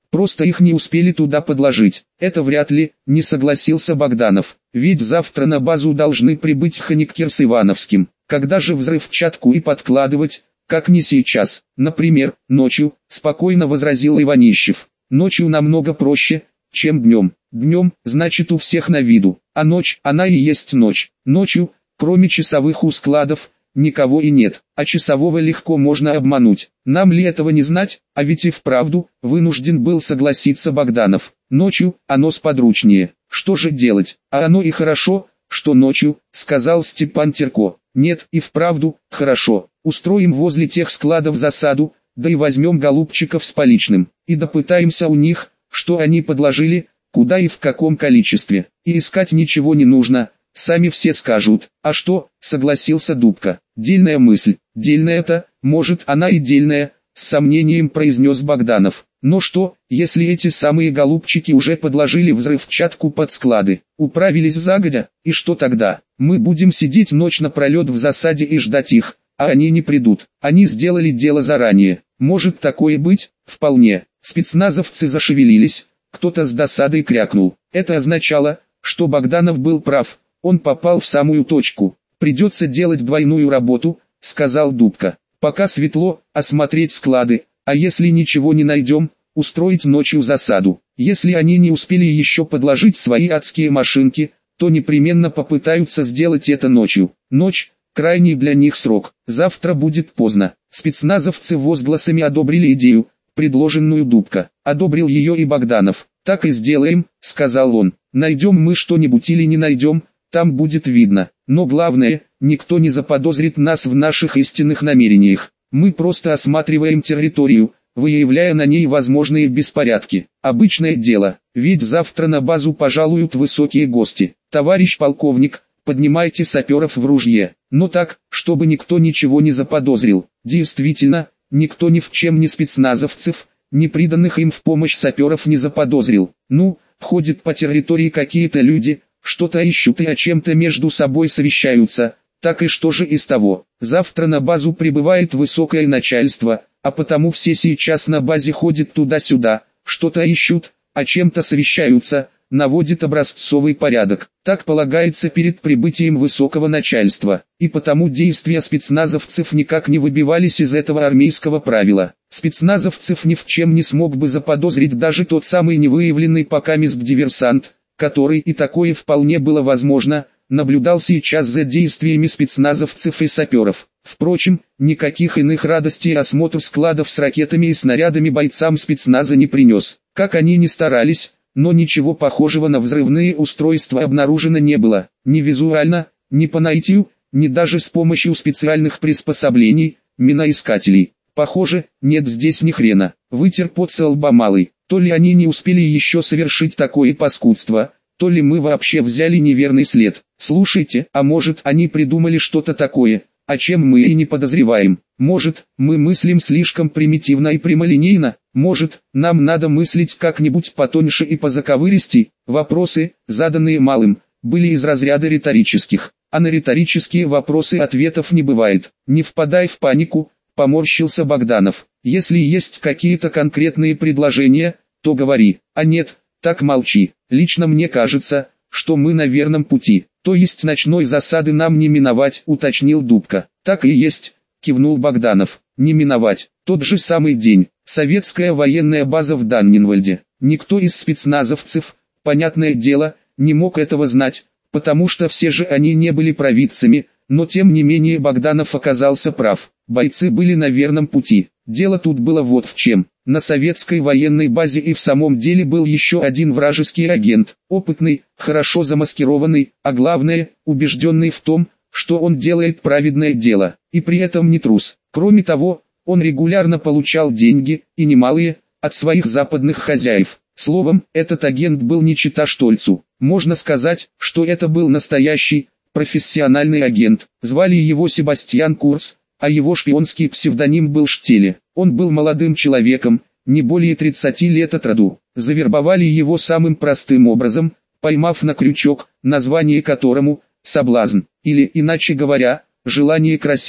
Просто их не успели туда подложить. Это вряд ли, не согласился Богданов. Ведь завтра на базу должны прибыть Хониккер с Ивановским. Когда же взрывчатку и подкладывать, как не сейчас? Например, ночью, спокойно возразил Иванищев. Ночью намного проще, чем днем. Днем, значит, у всех на виду, а ночь, она и есть ночь. Ночью, кроме часовых у складов, никого и нет, а часового легко можно обмануть. Нам ли этого не знать? А ведь и вправду, вынужден был согласиться Богданов. Ночью, оно сподручнее. Что же делать? А оно и хорошо, что ночью, сказал Степан Терко. Нет, и вправду, хорошо. Устроим возле тех складов засаду, да и возьмем голубчиков с поличным. И допытаемся у них, что они подложили, куда и в каком количестве. И искать ничего не нужно, сами все скажут. А что, согласился Дубка. Дельная мысль. Дельная-то, может она и дельная, с сомнением произнес Богданов. Но что, если эти самые голубчики уже подложили взрывчатку под склады, управились загодя, и что тогда? Мы будем сидеть ночь напролет в засаде и ждать их, а они не придут. Они сделали дело заранее. Может такое быть? Вполне. Спецназовцы зашевелились, кто-то с досадой крякнул. Это означало, что Богданов был прав, он попал в самую точку. Придется делать двойную работу, сказал Дубка. Пока светло, осмотреть склады, а если ничего не найдем, устроить ночью засаду. Если они не успели еще подложить свои адские машинки, то непременно попытаются сделать это ночью. Ночь – крайний для них срок. Завтра будет поздно. Спецназовцы возгласами одобрили идею, предложенную Дубка. Одобрил ее и Богданов. «Так и сделаем», — сказал он. «Найдем мы что-нибудь или не найдем, там будет видно. Но главное, никто не заподозрит нас в наших истинных намерениях. Мы просто осматриваем территорию, выявляя на ней возможные беспорядки. Обычное дело, ведь завтра на базу пожалуют высокие гости. Товарищ полковник, поднимайте саперов в ружье, но так, чтобы никто ничего не заподозрил». Действительно, никто ни в чем ни спецназовцев, ни приданных им в помощь саперов не заподозрил. Ну, ходят по территории какие-то люди, что-то ищут и о чем-то между собой совещаются. Так и что же из того? Завтра на базу прибывает высокое начальство, а потому все сейчас на базе ходят туда-сюда, что-то ищут, о чем-то совещаются, наводит образцовый порядок. Так полагается перед прибытием высокого начальства, и потому действия спецназовцев никак не выбивались из этого армейского правила. Спецназовцев ни в чем не смог бы заподозрить даже тот самый невыявленный покамест диверсант, который, и такое вполне было возможно, наблюдал сейчас за действиями спецназовцев и саперов. Впрочем, никаких иных радостей осмотр складов с ракетами и снарядами бойцам спецназа не принес. Как они ни старались, но ничего похожего на взрывные устройства обнаружено не было, ни визуально, ни по наитию, ни даже с помощью специальных приспособлений, миноискателей. Похоже, нет здесь ни хрена. Вытер пот со лба малый. То ли они не успели еще совершить такое паскудство, то ли мы вообще взяли неверный след. Слушайте, а может они придумали что-то такое, о чем мы и не подозреваем. Может, мы мыслим слишком примитивно и прямолинейно, может, нам надо мыслить как-нибудь потоньше и позаковыристей. Вопросы, заданные малым, были из разряда риторических, а на риторические вопросы ответов не бывает. Не впадай в панику, поморщился Богданов. Если есть какие-то конкретные предложения, то говори, а нет, так молчи. Лично мне кажется, что мы на верном пути. То есть ночной засады нам не миновать, уточнил Дубка. Так и есть, кивнул Богданов. Не миновать. Тот же самый день. Советская военная база в Даннинвальде. Никто из спецназовцев, понятное дело, не мог этого знать, потому что все же они не были провидцами, но тем не менее Богданов оказался прав. Бойцы были на верном пути. Дело тут было вот в чем. На советской военной базе и в самом деле был еще один вражеский агент, опытный, хорошо замаскированный, а главное, убежденный в том, что он делает праведное дело, и при этом не трус. Кроме того, он регулярно получал деньги, и немалые, от своих западных хозяев. Словом, этот агент был не чита Штольцу. Можно сказать, что это был настоящий, профессиональный агент. Звали его Себастьян Курц, а его шпионский псевдоним был Штеле. Он был молодым человеком, не более тридцати лет от роду. Завербовали его самым простым образом, поймав на крючок, название которому «Соблазн», или, иначе говоря, «Желание красивой»,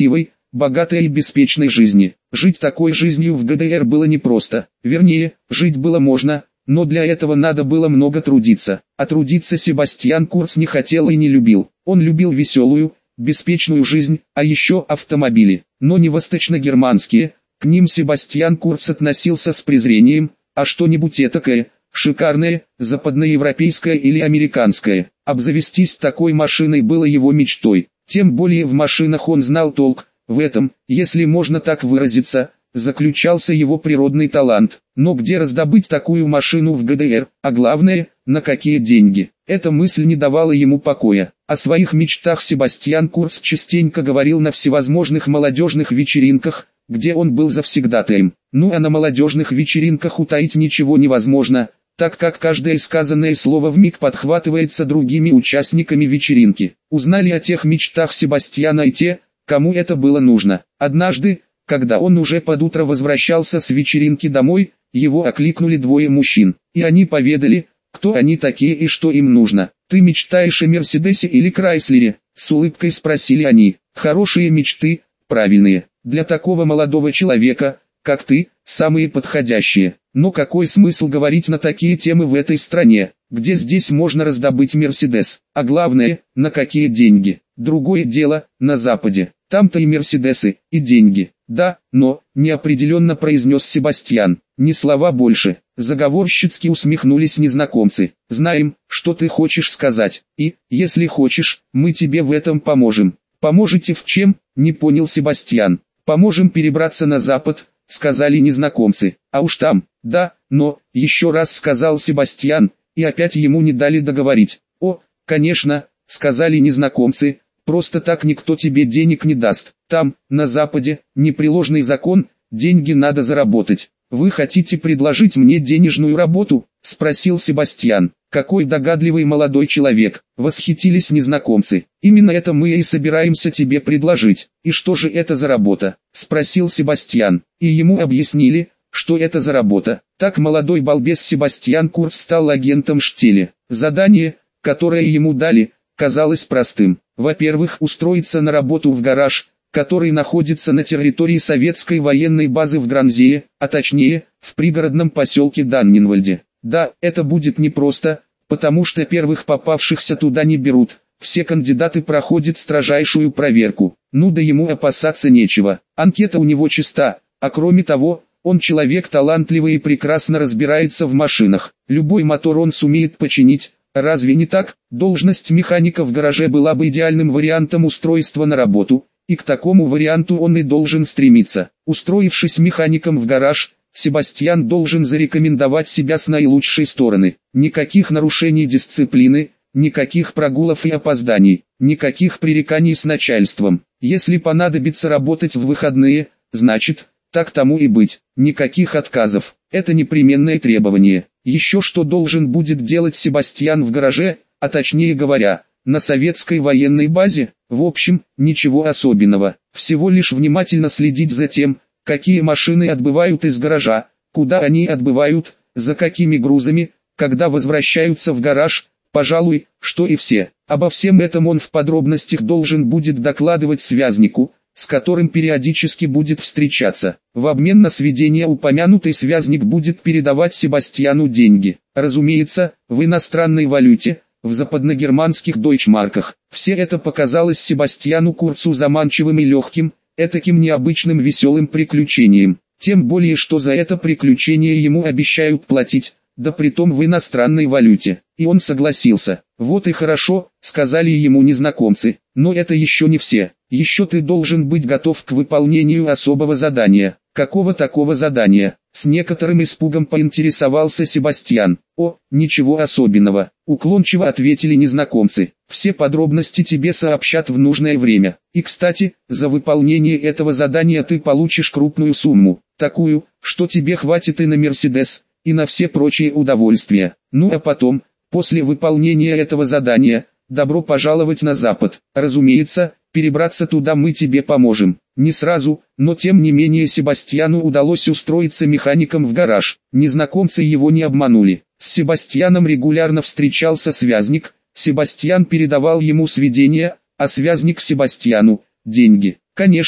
богатой и беспечной жизни. Жить такой жизнью в ГДР было непросто. Вернее, жить было можно, но для этого надо было много трудиться. А трудиться Себастьян Курц не хотел и не любил. Он любил веселую, беспечную жизнь, а еще автомобили, но не восточно-германские. К ним Себастьян Курц относился с презрением, а что-нибудь этакое, шикарное, западноевропейское или американское. Обзавестись такой машиной было его мечтой. Тем более в машинах он знал толк. В этом, если можно так выразиться, заключался его природный талант. Но где раздобыть такую машину в ГДР, а главное, на какие деньги? Эта мысль не давала ему покоя. О своих мечтах Себастьян Курц частенько говорил на всевозможных молодежных вечеринках, где он был завсегдатаем. Ну а на молодежных вечеринках утаить ничего невозможно, так как каждое сказанное слово вмиг подхватывается другими участниками вечеринки. Узнали о тех мечтах Себастьяна и те, кому это было нужно. Однажды, когда он уже под утро возвращался с вечеринки домой, его окликнули двое мужчин, и они поведали, кто они такие и что им нужно. «Ты мечтаешь о Мерседесе или Крайслере?» — с улыбкой спросили они. «Хорошие мечты, правильные. Для такого молодого человека, как ты, самые подходящие. Но какой смысл говорить на такие темы в этой стране, где здесь можно раздобыть Мерседес? А главное, на какие деньги? Другое дело, на Западе. Там-то и Мерседесы, и деньги. Да, но, неопределенно произнес Себастьян. Ни слова больше. Заговорщицки усмехнулись незнакомцы. Знаем, что ты хочешь сказать, и, если хочешь, мы тебе в этом поможем. Поможете в чем? Не понял Себастьян. Поможем перебраться на Запад, сказали незнакомцы. А уж там, да, но, еще раз сказал Себастьян, и опять ему не дали договорить. О, конечно, сказали незнакомцы, просто так никто тебе денег не даст. Там, на Западе, непреложный закон, деньги надо заработать. Вы хотите предложить мне денежную работу? Спросил Себастьян. Какой догадливый молодой человек, восхитились незнакомцы. Именно это мы и собираемся тебе предложить. И что же это за работа? Спросил Себастьян. И ему объяснили, что это за работа. Так молодой балбес Себастьян Курц стал агентом Штеля. Задание, которое ему дали, казалось простым. Во-первых, устроиться на работу в гараж, который находится на территории советской военной базы в Гранзее, а точнее, в пригородном поселке Даннинвальде. Да, это будет непросто, потому что первых попавшихся туда не берут, все кандидаты проходят строжайшую проверку. Ну да ему опасаться нечего, анкета у него чиста, а кроме того, он человек талантливый и прекрасно разбирается в машинах. Любой мотор он сумеет починить, разве не так? Должность механика в гараже была бы идеальным вариантом устройства на работу, и к такому варианту он и должен стремиться. Устроившись механиком в гараж, Себастьян должен зарекомендовать себя с наилучшей стороны. Никаких нарушений дисциплины, никаких прогулов и опозданий, никаких пререканий с начальством. Если понадобится работать в выходные, значит, так тому и быть. Никаких отказов. Это непременное требование. Еще что должен будет делать Себастьян в гараже, а точнее говоря, на советской военной базе? В общем, ничего особенного. Всего лишь внимательно следить за тем, какие машины отбывают из гаража, куда они отбывают, за какими грузами, когда возвращаются в гараж, пожалуй, что и все. Обо всем этом он в подробностях должен будет докладывать связнику, с которым периодически будет встречаться. В обмен на сведения упомянутый связник будет передавать Себастьяну деньги. Разумеется, в иностранной валюте, в западногерманских дойчмарках. Все это показалось Себастьяну Курцу заманчивым и легким, этаким необычным веселым приключением. Тем более, что за это приключение ему обещают платить, да притом в иностранной валюте. И он согласился. Вот и хорошо, сказали ему незнакомцы. Но это еще не все. Еще ты должен быть готов к выполнению особого задания. Какого такого задания? С некоторым испугом поинтересовался Себастьян. О, ничего особенного, уклончиво ответили незнакомцы. Все подробности тебе сообщат в нужное время. И кстати, за выполнение этого задания ты получишь крупную сумму. Такую, что тебе хватит и на Мерседес, и на все прочие удовольствия. Ну а потом, после выполнения этого задания, добро пожаловать на Запад. Разумеется, перебраться туда мы тебе поможем. Не сразу, но тем не менее Себастьяну удалось устроиться механиком в гараж. Незнакомцы его не обманули. С Себастьяном регулярно встречался связник, Себастьян передавал ему сведения, а связник Себастьяну – деньги. Конечно,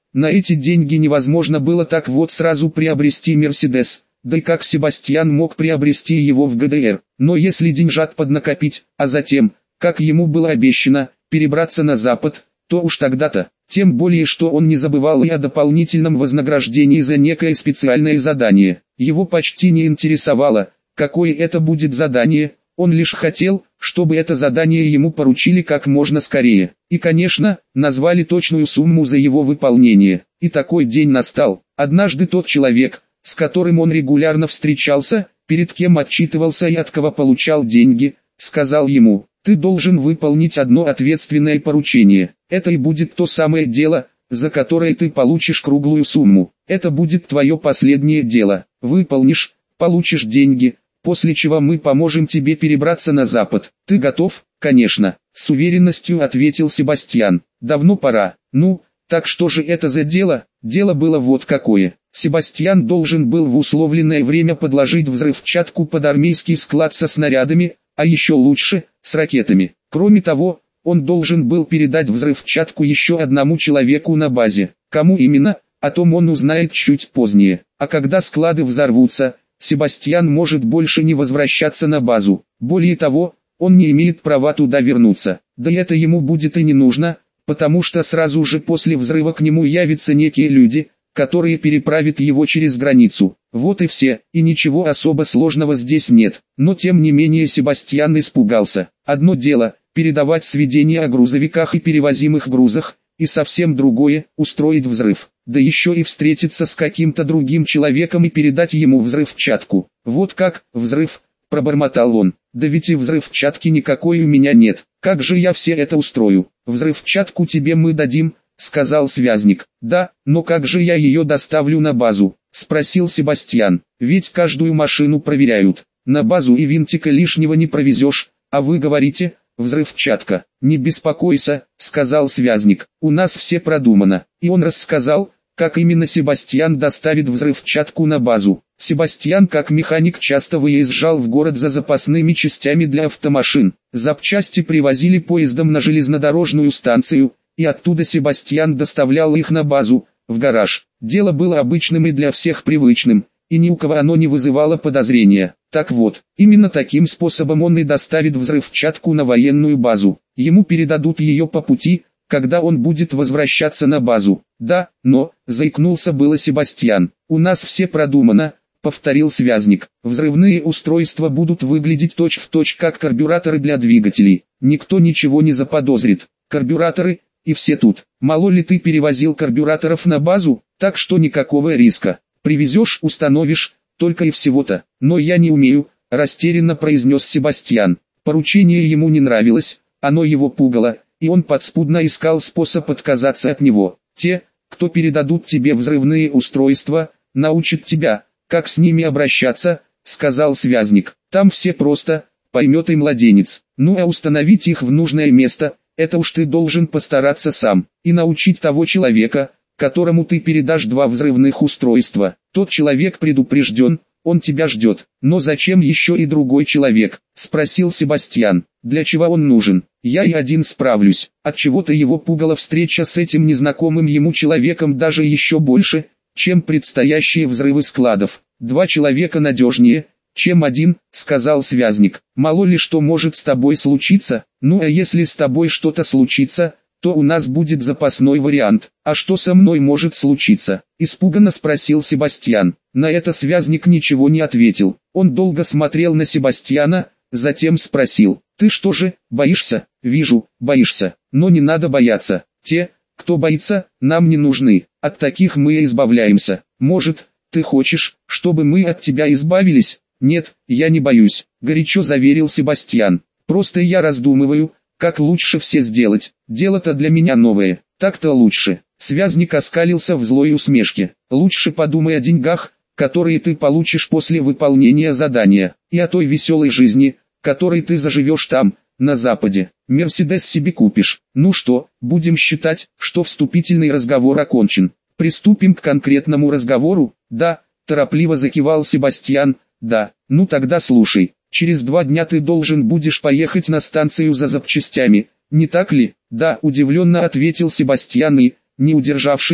на эти деньги невозможно было так вот сразу приобрести Мерседес, да и как Себастьян мог приобрести его в ГДР. Но если деньжат поднакопить, а затем, как ему было обещано, перебраться на Запад, то уж тогда-то, тем более что он не забывал и о дополнительном вознаграждении за некое специальное задание. Его почти не интересовало, какое это будет задание, он лишь хотел, чтобы это задание ему поручили как можно скорее. И, конечно, назвали точную сумму за его выполнение. И такой день настал. Однажды тот человек, с которым он регулярно встречался, перед кем отчитывался и от кого получал деньги, сказал ему: «Ты должен выполнить одно ответственное поручение. Это и будет то самое дело, за которое ты получишь круглую сумму. Это будет твое последнее дело. Выполнишь, получишь деньги, после чего мы поможем тебе перебраться на Запад. Ты готов?» «Конечно», — с уверенностью ответил Себастьян. «Давно пора. Ну, так что же это за дело?» Дело было вот какое. Себастьян должен был в условленное время подложить взрывчатку под армейский склад со снарядами, а еще лучше, с ракетами. Кроме того, он должен был передать взрывчатку еще одному человеку на базе. Кому именно, о том он узнает чуть позднее. А когда склады взорвутся, Себастьян может больше не возвращаться на базу. Более того, он не имеет права туда вернуться. Да это ему будет и не нужно, потому что сразу же после взрыва к нему явятся некие люди, которые переправят его через границу. Вот и все, и ничего особо сложного здесь нет. Но тем не менее Себастьян испугался. Одно дело – передавать сведения о грузовиках и перевозимых грузах, и совсем другое – устроить взрыв. Да еще и встретиться с каким-то другим человеком и передать ему взрывчатку. Вот как, взрыв, пробормотал он. Да ведь и взрывчатки никакой у меня нет. Как же я все это устрою? Взрывчатку тебе мы дадим, сказал связник. Да, но как же я ее доставлю на базу? Спросил Себастьян. Ведь каждую машину проверяют. На базу и винтика лишнего не провезешь, а вы говорите, взрывчатка. Не беспокойся, сказал связник. У нас все продумано. И он рассказал, как именно Себастьян доставит взрывчатку на базу. Себастьян как механик часто выезжал в город за запасными частями для автомашин. Запчасти привозили поездом на железнодорожную станцию, и оттуда Себастьян доставлял их на базу, в гараж. Дело было обычным и для всех привычным, и ни у кого оно не вызывало подозрения. Так вот, именно таким способом он и доставит взрывчатку на военную базу. Ему передадут ее по пути, когда он будет возвращаться на базу. Да, но, заикнулся было Себастьян, у нас все продумано, повторил связник. Взрывные устройства будут выглядеть точь-в-точь как карбюраторы для двигателей. Никто ничего не заподозрит. Карбюраторы, и все тут. Мало ли ты перевозил карбюраторов на базу, так что никакого риска. Привезешь, установишь, только и всего-то. Но я не умею, растерянно произнес Себастьян. Поручение ему не нравилось, оно его пугало, и он подспудно искал способ отказаться от него. Те, кто передадут тебе взрывные устройства, научат тебя, как с ними обращаться, сказал связник. Там все просто, поймет и младенец. Ну а установить их в нужное место, это уж ты должен постараться сам, и научить того человека, которому ты передашь два взрывных устройства. Тот человек предупрежден, он тебя ждет. Но зачем еще и другой человек? Спросил Себастьян. Для чего он нужен? Я и один справлюсь. Отчего-то его пугала встреча с этим незнакомым ему человеком даже еще больше, чем предстоящие взрывы складов. Два человека надежнее, чем один, сказал связник. Мало ли что может с тобой случиться. Ну а если с тобой что-то случится, то у нас будет запасной вариант. А что со мной может случиться? Испуганно спросил Себастьян. На это связник ничего не ответил. Он долго смотрел на Себастьяна, затем спросил. Ты что же, боишься? Вижу, боишься. Но не надо бояться. Те, кто боится, нам не нужны. От таких мы и избавляемся. Может, ты хочешь, чтобы мы от тебя избавились? Нет, я не боюсь, горячо заверил Себастьян. Просто я раздумываю, как лучше все сделать. Дело-то для меня новое, так-то лучше. Связник оскалился в злой усмешке. Лучше подумай о деньгах, которые ты получишь после выполнения задания, и о той веселой жизни, которой ты заживешь там, на Западе. Мерседес себе купишь. Ну что, будем считать, что вступительный разговор окончен. Приступим к конкретному разговору? Да, торопливо закивал Себастьян. Да, ну тогда слушай. Через два дня ты должен будешь поехать на станцию за запчастями, не так ли? Да, удивленно ответил Себастьян и, не удержавшись,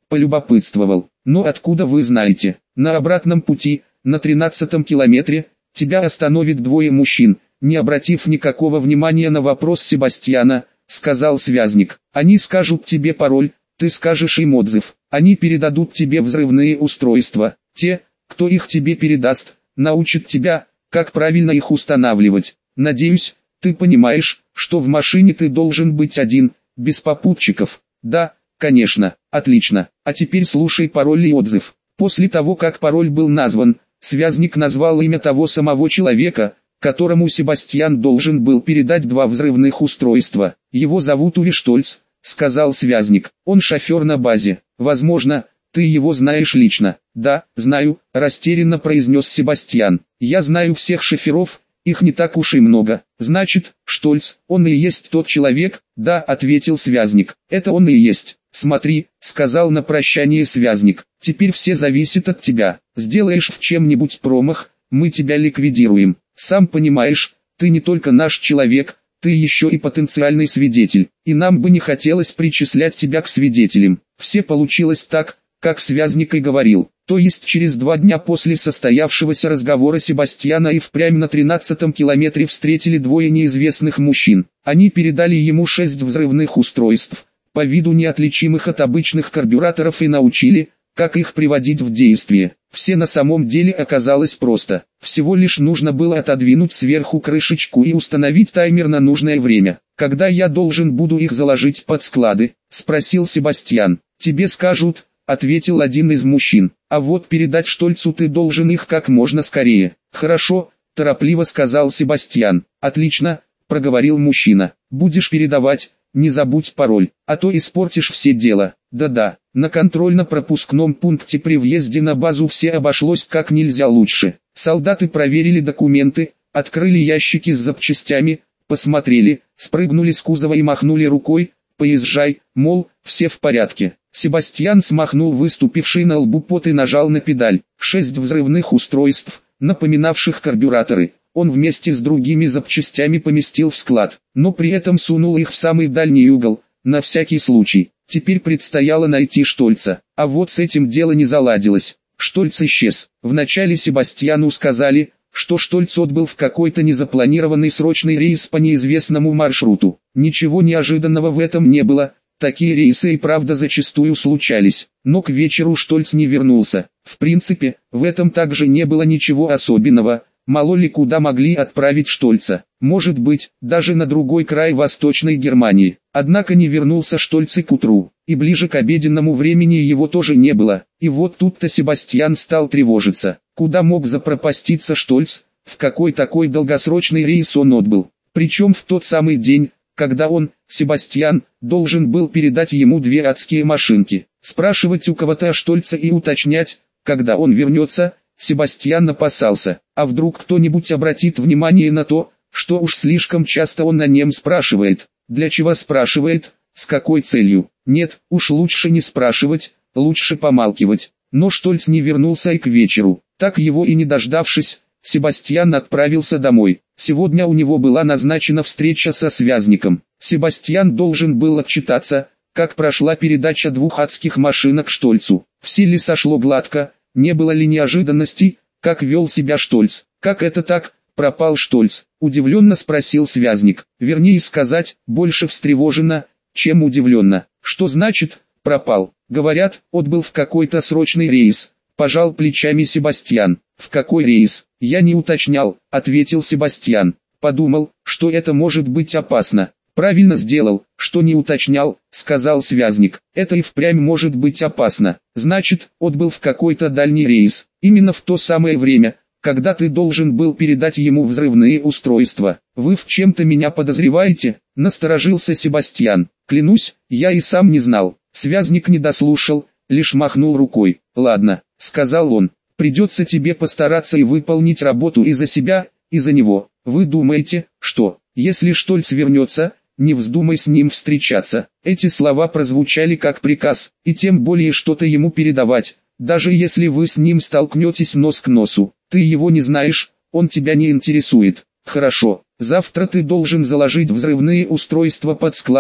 полюбопытствовал. Но откуда вы знаете? На обратном пути, на тринадцатом километре, тебя остановит двое мужчин. Не обратив никакого внимания на вопрос Себастьяна, сказал связник. Они скажут тебе пароль, ты скажешь им отзыв. Они передадут тебе взрывные устройства. Те, кто их тебе передаст, научат тебя, как правильно их устанавливать. Надеюсь, ты понимаешь, что в машине ты должен быть один, без попутчиков. Да, конечно, отлично. А теперь слушай пароль и отзыв. После того, как пароль был назван, связник назвал имя того самого человека, которому Себастьян должен был передать два взрывных устройства. Его зовут Уви Штольц, сказал связник. Он шофер на базе. Возможно, ты его знаешь лично. Да, знаю, растерянно произнес Себастьян. Я знаю всех шоферов, их не так уж и много. Значит, Штольц, он и есть тот человек? Да, ответил связник. Это он и есть. Смотри, сказал на прощание связник. Теперь все зависит от тебя. Сделаешь в чем-нибудь промах, мы тебя ликвидируем. Сам понимаешь, ты не только наш человек, ты еще и потенциальный свидетель, и нам бы не хотелось причислять тебя к свидетелям. Все получилось так, как связник и говорил. То есть через два дня после состоявшегося разговора Себастьяна и впрямь на тринадцатом километре встретили двое неизвестных мужчин. Они передали ему шесть взрывных устройств, по виду неотличимых от обычных карбюраторов, и научили, как их приводить в действие. Все на самом деле оказалось просто. Всего лишь нужно было отодвинуть сверху крышечку и установить таймер на нужное время. «Когда я должен буду их заложить под склады?» – спросил Себастьян. «Тебе скажут», – ответил один из мужчин. «А вот передать Штольцу ты должен их как можно скорее». «Хорошо», – торопливо сказал Себастьян. «Отлично», – проговорил мужчина. «Будешь передавать, не забудь пароль, а то испортишь все дело». Да-да, на контрольно-пропускном пункте при въезде на базу все обошлось как нельзя лучше. Солдаты проверили документы, открыли ящики с запчастями, посмотрели, спрыгнули с кузова и махнули рукой: «Поезжай», мол, все в порядке. Себастьян смахнул выступивший на лбу пот и нажал на педаль. Шесть взрывных устройств, напоминавших карбюраторы, он вместе с другими запчастями поместил в склад, но при этом сунул их в самый дальний угол, на всякий случай. Теперь предстояло найти Штольца, а вот с этим дело не заладилось. Штольц исчез. Вначале Себастьяну сказали, что Штольц отбыл в какой-то незапланированный срочный рейс по неизвестному маршруту. Ничего неожиданного в этом не было, такие рейсы и правда зачастую случались, но к вечеру Штольц не вернулся. В принципе, в этом также не было ничего особенного. Мало ли куда могли отправить Штольца, может быть, даже на другой край Восточной Германии. Однако не вернулся Штольц и к утру, и ближе к обеденному времени его тоже не было. И вот тут-то Себастьян стал тревожиться. Куда мог запропаститься Штольц, в какой такой долгосрочный рейс он отбыл? Причем в тот самый день, когда он, Себастьян, должен был передать ему две адские машинки. Спрашивать у кого-то о Штольце и уточнять, когда он вернется, Себастьян опасался, а вдруг кто-нибудь обратит внимание на то, что уж слишком часто он о нем спрашивает. Для чего спрашивает, с какой целью? Нет, уж лучше не спрашивать, лучше помалкивать. Но Штольц не вернулся и к вечеру. Так его и не дождавшись, Себастьян отправился домой. Сегодня у него была назначена встреча со связником. Себастьян должен был отчитаться, как прошла передача двух адских машинок Штольцу. Все ли сошло гладко? Не было ли неожиданностей, как вел себя Штольц? «Как это так, пропал Штольц?» – удивленно спросил связник. Вернее сказать, больше встревоженно, чем удивленно. «Что значит, пропал?» «Говорят, отбыл в какой-то срочный рейс», – пожал плечами Себастьян. «В какой рейс?» «Я не уточнял», – ответил Себастьян. «Подумал, что это может быть опасно». «Правильно сделал, что не уточнял», — сказал связник. «Это и впрямь может быть опасно. Значит, отбыл в какой-то дальний рейс, именно в то самое время, когда ты должен был передать ему взрывные устройства. Вы в чем-то меня подозреваете?» — насторожился Себастьян. «Клянусь, я и сам не знал». Связник не дослушал, лишь махнул рукой. «Ладно», — сказал он, — «придется тебе постараться и выполнить работу и за себя, и за него. Вы думаете, что, если Штольц вернется, не вздумай с ним встречаться?» Эти слова прозвучали как приказ, и тем более что-то ему передавать, даже если вы с ним столкнетесь нос к носу. Ты его не знаешь, он тебя не интересует. «Хорошо, завтра ты должен заложить взрывные устройства под склады»,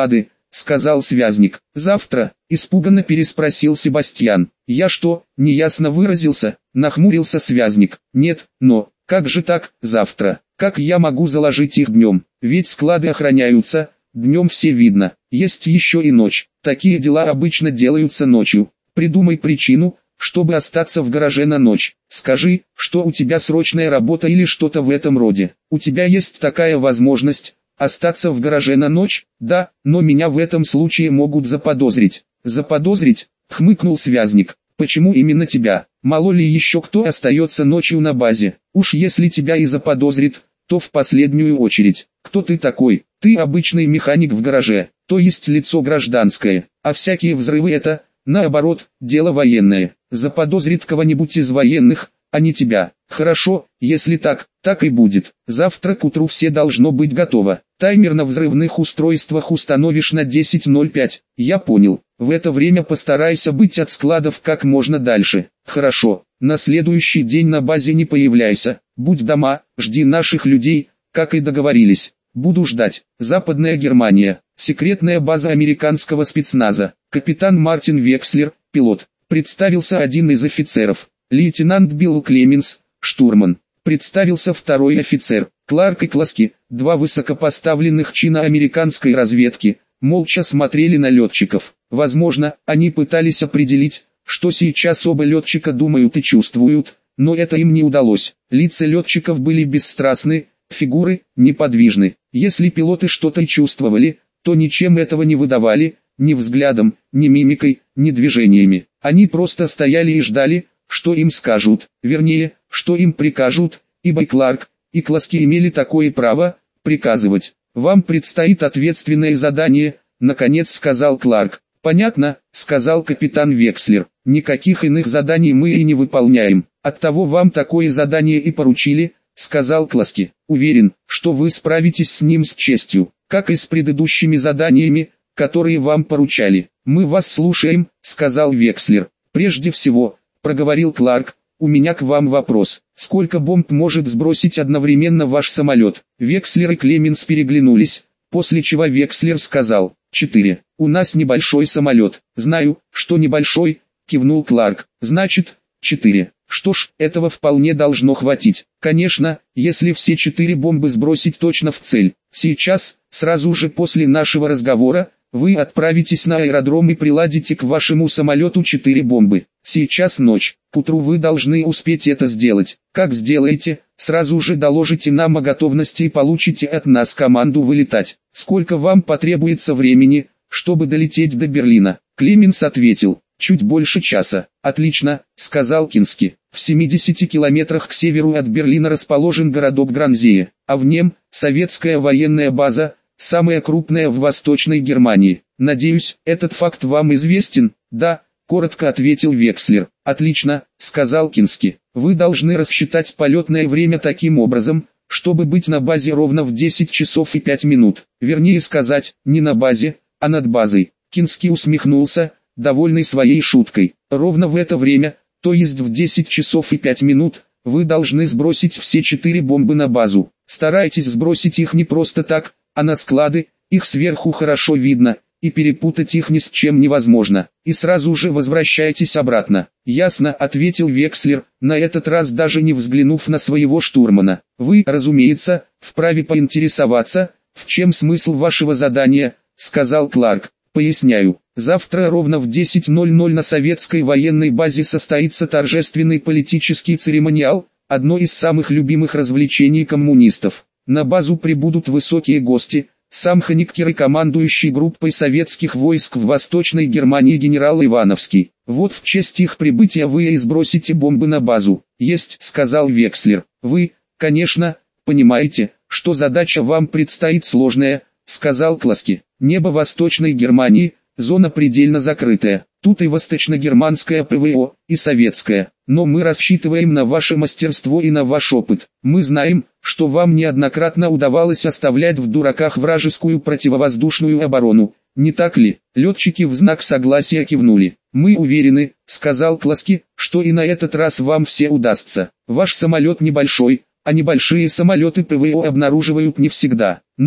сказал связник. Завтра, испуганно переспросил Себастьян. Я что, неясно выразился, нахмурился связник. Нет, но, как же так, завтра? Как я могу заложить их днем? Ведь склады охраняются, днем все видно. Есть еще и ночь. Такие дела обычно делаются ночью. Придумай причину, чтобы остаться в гараже на ночь. Скажи, что у тебя срочная работа или что-то в этом роде. У тебя есть такая возможность, остаться в гараже на ночь? Да, но меня в этом случае могут заподозрить. Заподозрить? Хмыкнул связник. Почему именно тебя? Мало ли еще кто остается ночью на базе. Уж если тебя и заподозрит, то в последнюю очередь. Кто ты такой? Ты обычный механик в гараже, то есть лицо гражданское, а всякие взрывы это, наоборот, дело военное. Заподозрит кого-нибудь из военных, а не тебя. Хорошо, если так, так и будет. Завтра к утру все должно быть готово. Таймер на взрывных устройствах установишь на десять ноль пять. Я понял. В это время постарайся быть от складов как можно дальше. Хорошо. На следующий день на базе не появляйся. Будь дома, жди наших людей, как и договорились. Буду ждать. Западная Германия. Секретная база американского спецназа. Капитан Мартин Векслер, пилот. Представился один из офицеров. Лейтенант Билл Клеменс, штурман. Представился второй офицер. Кларк и Класки, два высокопоставленных чина американской разведки, молча смотрели на летчиков. Возможно, они пытались определить, что сейчас оба летчика думают и чувствуют, но это им не удалось. Лица летчиков были бесстрастны, фигуры неподвижны. Если пилоты что-то и чувствовали, то ничем этого не выдавали, ни взглядом, ни мимикой, ни движениями. Они просто стояли и ждали, что им скажут, вернее, что им прикажут, ибо и Кларк, и Класки имели такое право, приказывать. «Вам предстоит ответственное задание», — наконец сказал Кларк. «Понятно», — сказал капитан Векслер. «Никаких иных заданий мы и не выполняем. Оттого вам такое задание и поручили», — сказал Класки. «Уверен, что вы справитесь с ним с честью, как и с предыдущими заданиями, которые вам поручали». «Мы вас слушаем», — сказал Векслер. «Прежде всего», — проговорил Кларк, — «у меня к вам вопрос. Сколько бомб может сбросить одновременно ваш самолет?» Векслер и Клеменс переглянулись, после чего Векслер сказал: «Четыре. У нас небольшой самолет». «Знаю, что небольшой», — кивнул Кларк. «Значит, четыре. Что ж, этого вполне должно хватить. Конечно, если все четыре бомбы сбросить точно в цель. Сейчас, сразу же после нашего разговора, вы отправитесь на аэродром и приладите к вашему самолету четыре бомбы. Сейчас ночь, к утру вы должны успеть это сделать. Как сделаете, сразу же доложите нам о готовности и получите от нас команду вылетать. Сколько вам потребуется времени, чтобы долететь до Берлина?» Клеменс ответил: «Чуть больше часа». «Отлично», — сказал Кински. «В семидесяти километрах к северу от Берлина расположен городок Гранзее, а в нем — советская военная база, самая крупная в Восточной Германии. Надеюсь, этот факт вам известен?» «Да», — коротко ответил Векслер. «Отлично», — сказал Кински. «Вы должны рассчитать полетное время таким образом, чтобы быть на базе ровно в десять часов и пять минут. Вернее сказать, не на базе, а над базой». Кински усмехнулся, довольный своей шуткой. «Ровно в это время, то есть в десять часов и пять минут, вы должны сбросить все четыре бомбы на базу. Старайтесь сбросить их не просто так, а на склады, их сверху хорошо видно, и перепутать их ни с чем невозможно. И сразу же возвращайтесь обратно». «Ясно», — ответил Векслер, на этот раз даже не взглянув на своего штурмана. «Вы, разумеется, вправе поинтересоваться, в чем смысл вашего задания», — сказал Кларк. «Поясняю. Завтра ровно в десять ноль ноль на советской военной базе состоится торжественный политический церемониал, одно из самых любимых развлечений коммунистов. На базу прибудут высокие гости, сам Хониккер и командующий группой советских войск в Восточной Германии генерал Ивановский. Вот в честь их прибытия вы и сбросите бомбы на базу». «Есть», — сказал Векслер. «Вы, конечно, понимаете, что задача вам предстоит сложная», — сказал Класки. «Небо Восточной Германии — зона предельно закрытая. Тут и восточно-германское ПВО, и советское. Но мы рассчитываем на ваше мастерство и на ваш опыт. Мы знаем, что вам неоднократно удавалось оставлять в дураках вражескую противовоздушную оборону. Не так ли?» Летчики в знак согласия кивнули. «Мы уверены», — сказал Класки, — «что и на этот раз вам все удастся. Ваш самолет небольшой, а небольшие самолеты ПВО обнаруживают не всегда. Но,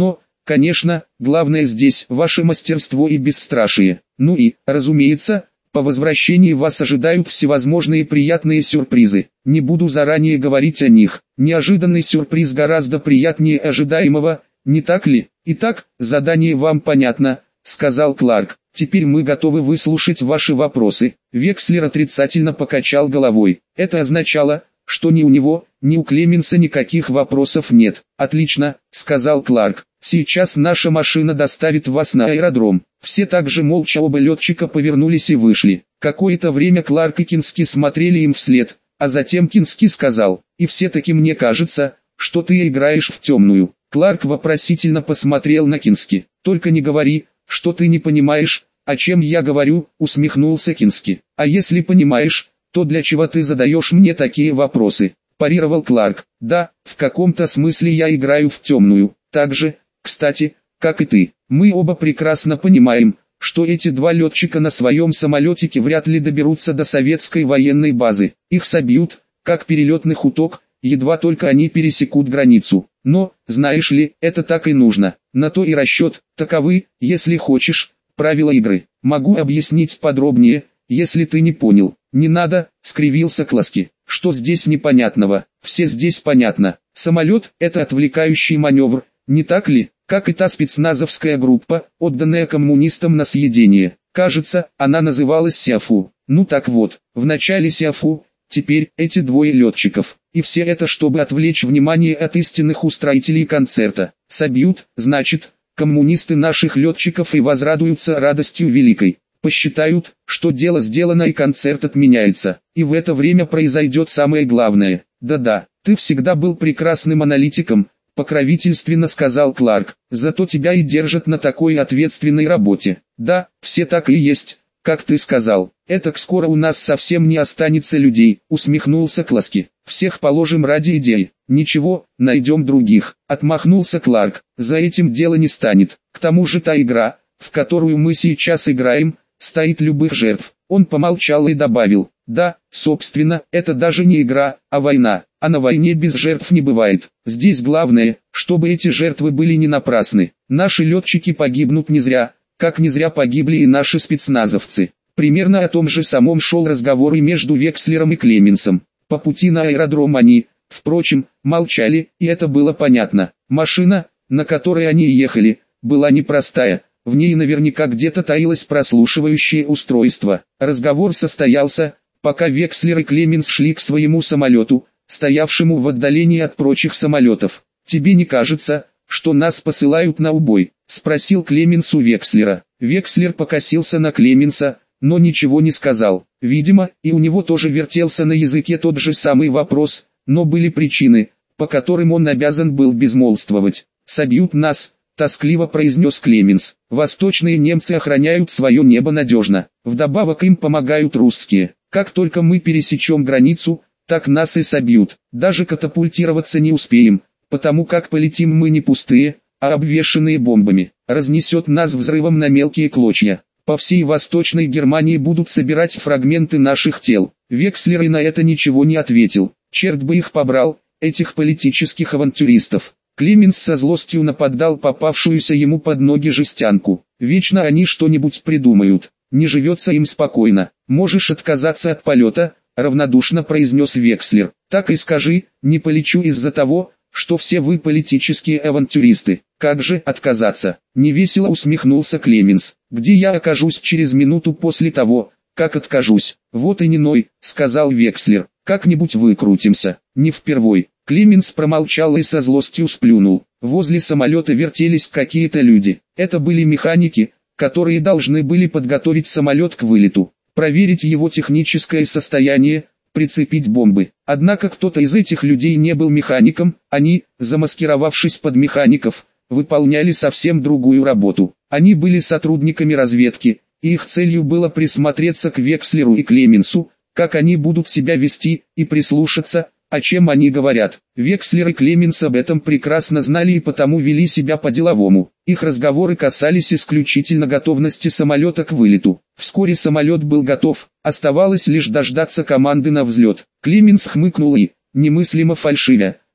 Конечно, главное здесь ваше мастерство и бесстрашие. Ну и, разумеется, по возвращении вас ожидают всевозможные приятные сюрпризы. Не буду заранее говорить о них. Неожиданный сюрприз гораздо приятнее ожидаемого, не так ли? Итак, задание вам понятно, сказал Кларк. Теперь мы готовы выслушать ваши вопросы. Векслер отрицательно покачал головой. Это означало, что ни у него, ни у Клеменса никаких вопросов нет. Отлично, сказал Кларк. Сейчас наша машина доставит вас на аэродром. Все также молча оба летчика повернулись и вышли. Какое-то время Кларк и Кински смотрели им вслед, а затем Кински сказал: «И все-таки мне кажется, что ты играешь в темную». Кларк вопросительно посмотрел на Кински. «Только не говори, что ты не понимаешь, о чем я говорю», усмехнулся Кински. «А если понимаешь, то для чего ты задаешь мне такие вопросы?» парировал Кларк. «Да, в каком-то смысле я играю в темную. Так же, кстати, как и ты. Мы оба прекрасно понимаем, что эти два летчика на своем самолетике вряд ли доберутся до советской военной базы. Их собьют, как перелетных уток, едва только они пересекут границу. Но, знаешь ли, это так и нужно. На то и расчет, таковы, если хочешь, правила игры. Могу объяснить подробнее, если ты не понял». «Не надо», — скривился Класки. «Что здесь непонятного? Все здесь понятно. Самолет — это отвлекающий маневр, не так ли? Как и та спецназовская группа, отданная коммунистам на съедение. Кажется, она называлась Сиафу. Ну так вот, в начале Сиафу, теперь эти двое летчиков. И все это, чтобы отвлечь внимание от истинных устроителей концерта. Собьют, значит, коммунисты наших летчиков и возрадуются радостью великой. Посчитают, что дело сделано и концерт отменяется. И в это время произойдет самое главное. Да-да, ты всегда был прекрасным аналитиком, покровительственно сказал Кларк. Зато тебя и держат на такой ответственной работе. Да, все так и есть, как ты сказал. Этак скоро у нас совсем не останется людей, усмехнулся Класки. Всех положим ради идей. Ничего, найдем других. Отмахнулся Кларк. За этим дело не станет. К тому же та игра, в которую мы сейчас играем, стоит любых жертв. Он помолчал и добавил: да, собственно, это даже не игра, а война. А на войне без жертв не бывает. Здесь главное, чтобы эти жертвы были не напрасны. Наши летчики погибнут не зря, как не зря погибли и наши спецназовцы. Примерно о том же самом шел разговор и между Векслером и Клеменсом. По пути на аэродром они, впрочем, молчали, и это было понятно. Машина, на которой они ехали, была непростая. В ней наверняка где-то таилось прослушивающее устройство. Разговор состоялся, пока Векслер и Клеменс шли к своему самолету, стоявшему в отдалении от прочих самолетов. «Тебе не кажется, что нас посылают на убой?» — спросил Клеменс у Векслера. Векслер покосился на Клеменса, но ничего не сказал. Видимо, и у него тоже вертелся на языке тот же самый вопрос, но были причины, по которым он обязан был безмолвствовать. «Собьют нас», — тоскливо произнес Клеменс. «Восточные немцы охраняют свое небо надежно. Вдобавок им помогают русские. Как только мы пересечем границу, так нас и собьют. Даже катапультироваться не успеем, потому как полетим мы не пустые, а обвешанные бомбами. Разнесет нас взрывом на мелкие клочья. По всей Восточной Германии будут собирать фрагменты наших тел». Векслер и на это ничего не ответил. Черт бы их побрал, этих политических авантюристов. Клеменс со злостью нападал попавшуюся ему под ноги жестянку. Вечно они что-нибудь придумают. Не живется им спокойно. «Можешь отказаться от полета», — равнодушно произнес Векслер. «Так и скажи, не полечу из-за того, что все вы политические авантюристы». «Как же отказаться?» — невесело усмехнулся Клеменс. «Где я окажусь через минуту после того, как откажусь?» «Вот и не ной», — сказал Векслер. «Как-нибудь выкрутимся». «Не впервой». Клеменс промолчал и со злостью сплюнул. Возле самолета вертелись какие-то люди. Это были механики, которые должны были подготовить самолет к вылету, проверить его техническое состояние, прицепить бомбы. Однако кто-то из этих людей не был механиком, они, замаскировавшись под механиков, выполняли совсем другую работу. Они были сотрудниками разведки, и их целью было присмотреться к Векслеру и Клеменсу, как они будут себя вести, и прислушаться, о чем они говорят. Векслер и Клеменс об этом прекрасно знали и потому вели себя по-деловому. Их разговоры касались исключительно готовности самолета к вылету. Вскоре самолет был готов, оставалось лишь дождаться команды на взлет. Клеменс хмыкнул и, немыслимо фальшивя,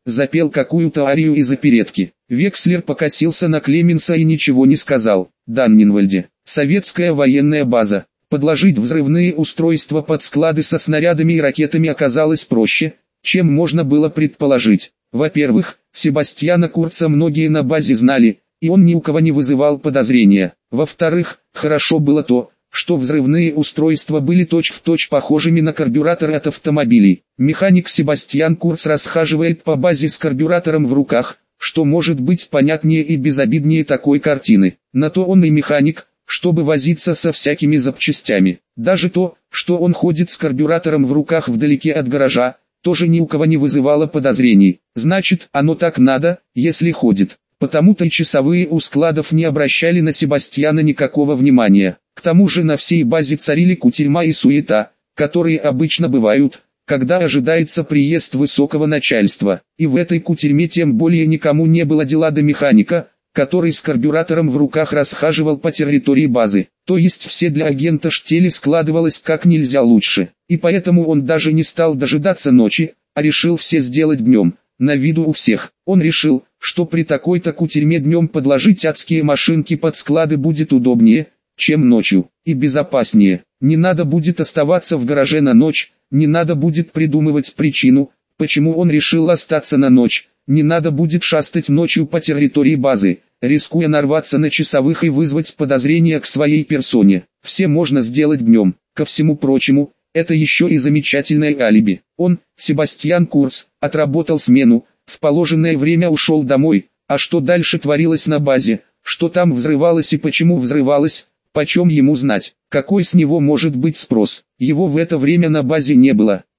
запел какую-то арию из оперетки. Векслер покосился на Клеменса и ничего не сказал. Даннинвальде, советская военная база. Подложить взрывные устройства под склады со снарядами и ракетами оказалось проще, чем можно было предположить. Во-первых, Себастьяна Курца многие на базе знали, и он ни у кого не вызывал подозрения. Во-вторых, хорошо было то, что взрывные устройства были точь-в-точь похожими на карбюраторы от автомобилей. Механик Себастьян Курц расхаживает по базе с карбюратором в руках, что может быть понятнее и безобиднее такой картины. На то он и механик, чтобы возиться со всякими запчастями. Даже то, что он ходит с карбюратором в руках вдалеке от гаража, тоже ни у кого не вызывало подозрений. Значит, оно так надо, если ходит. Потому-то и часовые у складов не обращали на Себастьяна никакого внимания. К тому же на всей базе царили кутерьма и суета, которые обычно бывают, когда ожидается приезд высокого начальства. И в этой кутерьме тем более никому не было дела до механика, который с карбюратором в руках расхаживал по территории базы. То есть все для агента Штели складывалось как нельзя лучше. И поэтому он даже не стал дожидаться ночи, а решил все сделать днем, на виду у всех. Он решил, что при такой-то кутерьме днем подложить адские машинки под склады будет удобнее, чем ночью, и безопаснее. Не надо будет оставаться в гараже на ночь, не надо будет придумывать причину, почему он решил остаться на ночь, не надо будет шастать ночью по территории базы, рискуя нарваться на часовых и вызвать подозрения к своей персоне. Все можно сделать днем. Ко всему прочему, это еще и замечательное алиби. Он, Себастьян Курц, отработал смену, в положенное время ушел домой, а что дальше творилось на базе, что там взрывалось и почему взрывалось, почем ему знать, какой с него может быть спрос. Его в это время на базе не было.